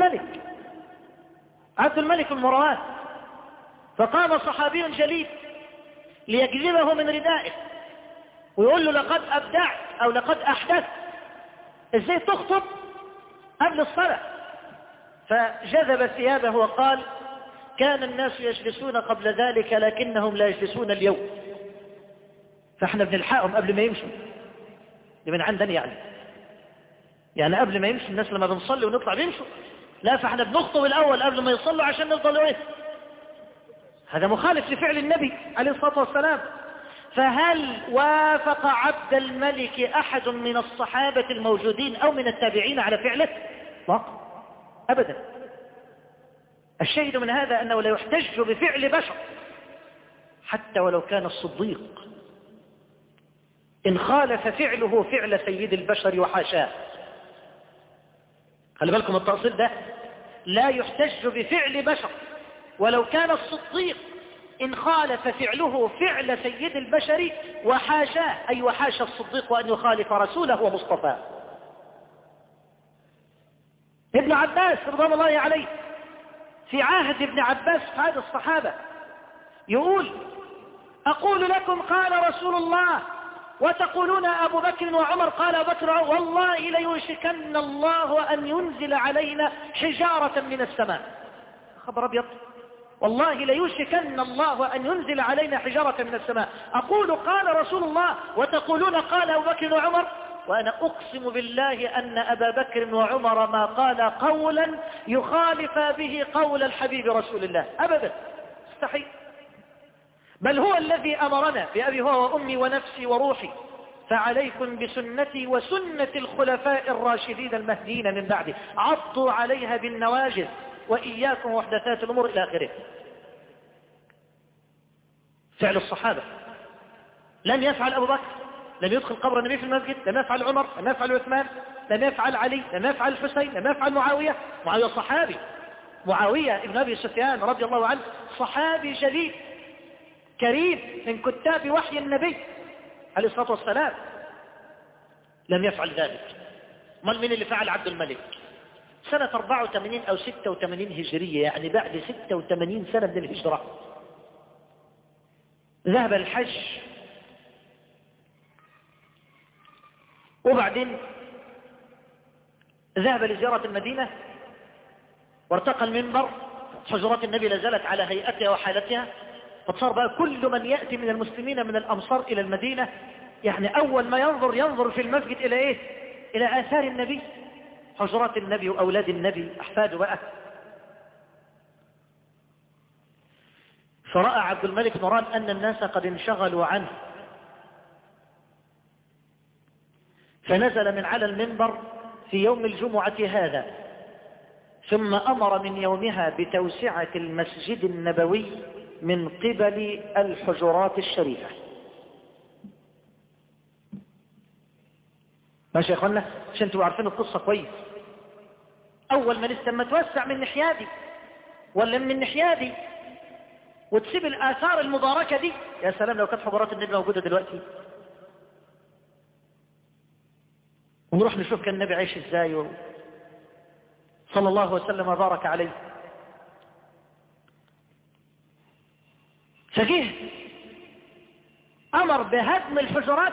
الملك بن مروان. فقام صحابي جليل ليجذبه من ردائه ويقول له لقد أبدعت أو لقد أحدثت، ازاي تخطب قبل الصلاة؟ فجذب ثيابه وقال كان الناس يجلسون قبل ذلك لكنهم لا يجلسون اليوم، فاحنا بنلحقهم قبل ما يمشوا. دي من عندنا يعني قبل ما يمشوا الناس لما بنصلي ونطلع بيمشوا، لا فاحنا بنخطب الأول قبل ما يصلوا عشان نفضل هذا مخالف لفعل النبي عليه الصلاة والسلام. فهل وافق عبد الملك أحد من الصحابة الموجودين أو من التابعين على فعله؟ لا أبدا. الشاهد من هذا أنه لا يحتج بفعل بشر حتى ولو كان الصديق إن خالف فعله فعل سيد البشر وحاشاه. خلي بالكم التأصيل ده، لا يحتج بفعل بشر، ولو كان الصديق إن خالف فعله فعل سيد البشر وحاشاه، أي وحاشا الصديق أن يخالف رسوله ومصطفاه. ابن عباس رضوان الله عليه في عهد ابن عباس في عهد الصحابة يقول: أقول لكم قال رسول الله وتقولون أبو بكر وعمر، قال أبو بكر والله ليوشكن الله أن ينزل علينا حجارة من السماء. خبر أبيض، والله ليوشكن الله أن ينزل علينا حجارة من السماء. أقول قال رسول الله وتقولون قال أبو بكر وعمر، وأنا أقسم بالله أن أبا بكر وعمر ما قال قولا يخالف به قول الحبيب رسول الله أبدا، استحي. بل هو الذي أمرنا بأبي هو وأمي ونفسي وروحي، فعليكم بسنتي وسنة الخلفاء الراشدين المهديين من بعدي، عضوا عليها بالنواجذ وإياكم وحدثات الأمور إلى آخره. فعل الصحابة. لم يفعل أبو بكر، لم يدخل قبر النبي في المسجد، لم يفعل عمر، لم يفعل عثمان، لم يفعل علي، لم يفعل الحسين، لم يفعل معاوية. معاوية صحابي، معاوية ابن أبي سفيان رضي الله عنه صحابي جليل كريم من كتاب وحي النبي عليه الصلاة والسلام، لم يفعل ذلك. من اللي فعل؟ عبد الملك سنة 84 أو 86 هجرية، يعني بعد 86 سنة من الهجرة. ذهب الحج وبعدين ذهب لزيارة المدينة وارتقى المنبر. حجرات النبي لازالت على هيئتها وحالتها، فصار بقى كل من يأتي من المسلمين من الأمصار إلى المدينة يعني أول ما ينظر في المسجد إلى إيه؟ إلى آثار النبي، حجرات النبي وأولاد النبي أحفاده بقى. فرأى عبد الملك مروان أن الناس قد انشغلوا عنه، فنزل من على المنبر في يوم الجمعة هذا، ثم أمر من يومها بتوسعة المسجد النبوي من قبل الحجرات الشريفة. ماشي يا اخوانا، عشان تبقوا عارفين القصة كويس. أول ما لما توسع من نحيادي ولا من نحيادي وتسيب الآثار المباركة دي، يا سلام لو كانت حجرات النبي موجودة دلوقتي ونروح نشوف كان النبي عايش ازاي صلى الله وسلم وبارك عليه. فجيه أمر بهدم الحجرات،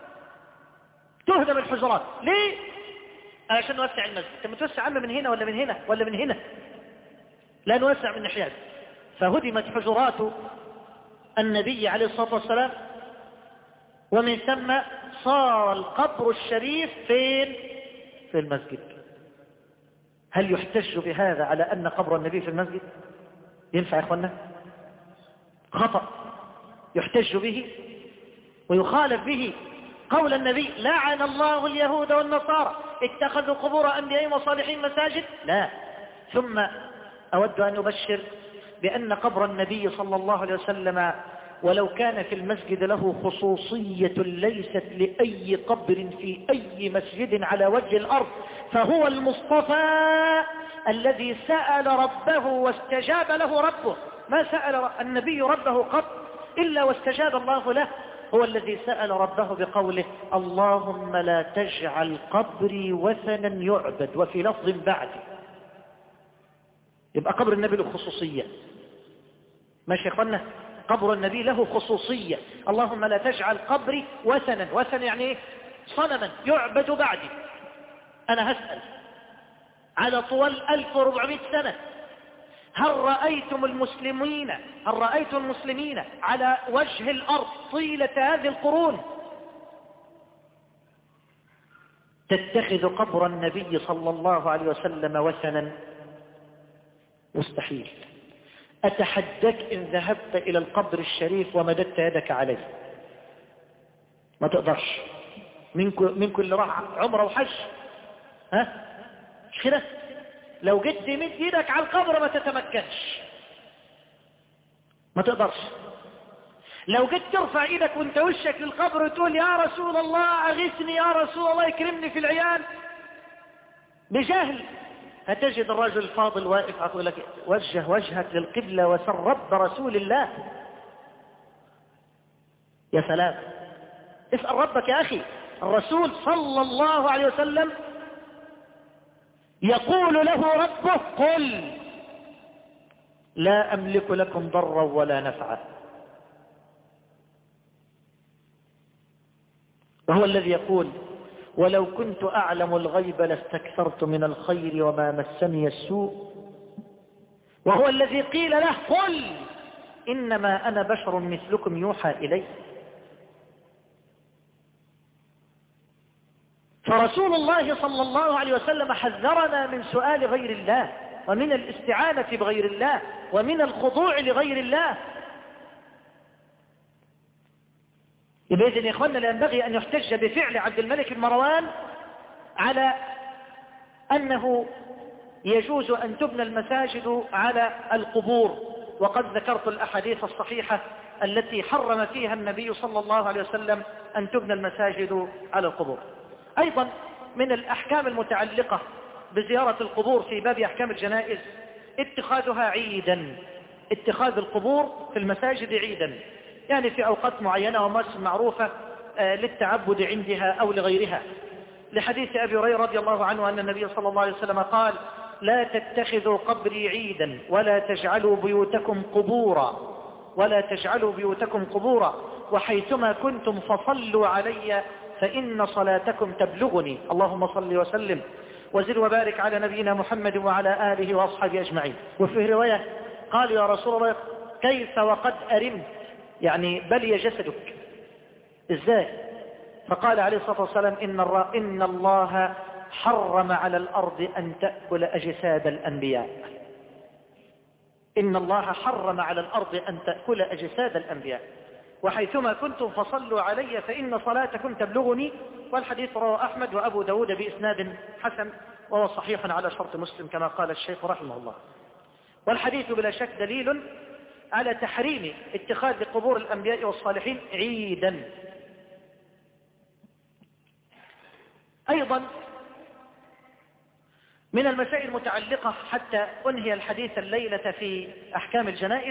تهدم الحجرات. ليه؟ عشان نوسع المسجد. كما توسع عم من هنا ولا من هنا ولا من هنا، لا نوسع من ناحيات. فهدمت حجرات النبي عليه الصلاة والسلام، ومن ثم صار القبر الشريف فين؟ في المسجد. هل يحتج بهذا على أن قبر النبي في المسجد؟ ينفع يا إخوانا؟ خطأ يحتج به ويخالف به قول النبي: لعن الله اليهود والنصارى اتخذوا قبور أنبيائهم وصالحين مساجد. لا. ثم أود أن أبشر بأن قبر النبي صلى الله عليه وسلم ولو كان في المسجد له خصوصية ليست لأي قبر في أي مسجد على وجه الأرض، فهو المصطفى الذي سأل ربه واستجاب له ربه. ما سأل النبي ربه قط إلا واستجاب الله له. هو الذي سأل ربه بقوله: اللهم لا تجعل قبري وثنا يعبد، وفي لفظ بعد. يبقى قبر النبي له خصوصية. ماشي يا اخوانا؟ قبر النبي له خصوصية. اللهم لا تجعل قبري وثنا. وثن يعني ايه؟ صنما يعبد بعدي. أنا هسأل على طول 1400 سنة، هل رأيتم المسلمين على وجه الأرض طيلة هذه القرون تتخذ قبر النبي صلى الله عليه وسلم وثنا؟ مستحيل. أتحدك إن ذهبت إلى القبر الشريف ومددت يدك عليه، ما تقدرش. منكم اللي راح عمره وحج، مش كده؟ لو جيت تمد ايدك على القبر ما تتمكنش، ما تقدرش. لو جيت ترفع ايدك وانت وشك للقبر وتقول: يا رسول الله اغثني، يا رسول الله اكرمني في العيال، بجهل هتجد الرجل الفاضل واقف أقول لك وجه وجهك للقبلة وسر رب رسول الله. يا سلام، اسأل ربك يا أخي. الرسول صلى الله عليه وسلم يقول له ربه قل لا أملك لكم ضرا ولا نفعا، وهو الذي يقول ولو كنت أعلم الغيب لاستكثرت من الخير وما مسني السوء، وهو الذي قيل له قل إنما أنا بشر مثلكم يوحى إلي. فرسول الله صلى الله عليه وسلم حذرنا من سؤال غير الله ومن الاستعانة بغير الله ومن الخضوع لغير الله. إذن يا إخواننا لا ينبغي أن يحتج بفعل عبد الملك بن مروان على أنه يجوز أن تبنى المساجد على القبور، وقد ذكرت الأحاديث الصحيحة التي حرم فيها النبي صلى الله عليه وسلم أن تبنى المساجد على القبور. أيضا من الأحكام المتعلقة بزيارة القبور في باب أحكام الجنائز اتخاذها عيدا، اتخاذ القبور في المساجد عيدا، يعني في أوقات معينة ومواسم معروفة للتعبد عندها أو لغيرها، لحديث أبي هريرة رضي الله عنه أن النبي صلى الله عليه وسلم قال لا تتخذوا قبري عيدا ولا تجعلوا بيوتكم قبورا ولا تجعلوا بيوتكم قبورا وحيثما كنتم فصلوا علي فإن صلاتكم تبلغني. اللهم صل وسلم وزد وبارك على نبينا محمد وعلى آله وأصحابه أجمعين. وفي رواية قال يا رسول الله كيف وقد أرمت، يعني بلي جسدك إزاي؟ فقال عليه الصلاة والسلام إن الله حرم على الأرض أن تأكل أجساد الأنبياء. إن الله حرم على الأرض أن تأكل أجساد الأنبياء وحيثما كنتم فصلوا علي فإن صلاتكم تبلغني. والحديث رواه أحمد وأبو داود بإسناد حسن وهو صحيح على شرط مسلم كما قال الشيخ رحمه الله. والحديث بلا شك دليل على تحريم اتخاذ قبور الأنبياء والصالحين عيدا. أيضا من المسائل المتعلقة حتى أنهي الحديث الليلة في أحكام الجنائز،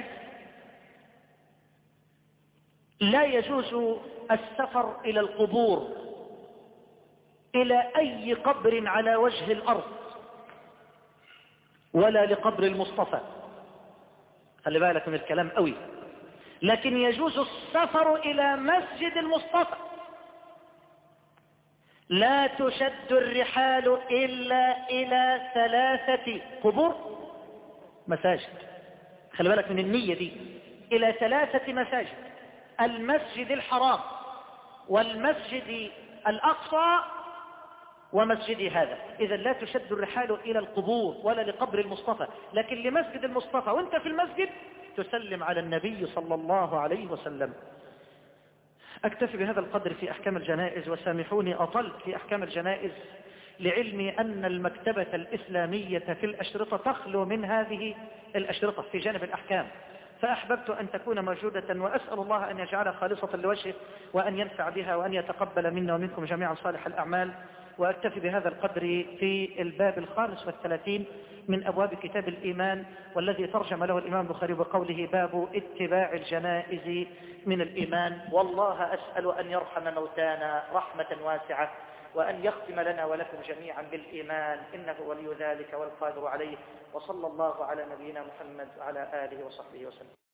لا يجوز السفر إلى القبور إلى أي قبر على وجه الأرض ولا لقبر المصطفى، خلي بالك من الكلام قوي، لكن يجوز السفر إلى مسجد المصطفى. لا تشد الرحال إلا إلى 3 قبور مساجد، خلي بالك من النية دي، إلى 3 مساجد: المسجد الحرام والمسجد الأقصى ومسجدي هذا. إذا لا تشد الرحال إلى القبور ولا لقبر المصطفى، لكن لمسجد المصطفى وانت في المسجد تسلم على النبي صلى الله عليه وسلم. أكتفي بهذا القدر في أحكام الجنائز، وسامحوني أطلت في أحكام الجنائز لعلمي أن المكتبة الإسلامية في الأشرطة تخلو من هذه الأشرطة في جانب الأحكام، فأحببت أن تكون موجودة، وأسأل الله أن يجعلها خالصة لوجهه وأن ينفع بها وأن يتقبل منا ومنكم جميعا صالح الأعمال. وأكتفي بهذا القدر في الباب 35 من أبواب كتاب الإيمان، والذي ترجم له الإمام البخاري بقوله باب اتباع الجنائز من الإيمان. والله أسأل أن يرحم موتانا رحمة واسعة، وأن يختم لنا ولكم جميعا بالإيمان، إنه ولي ذلك والقادر عليه. وصلى الله على نبينا محمد وعلى آله وصحبه وسلم.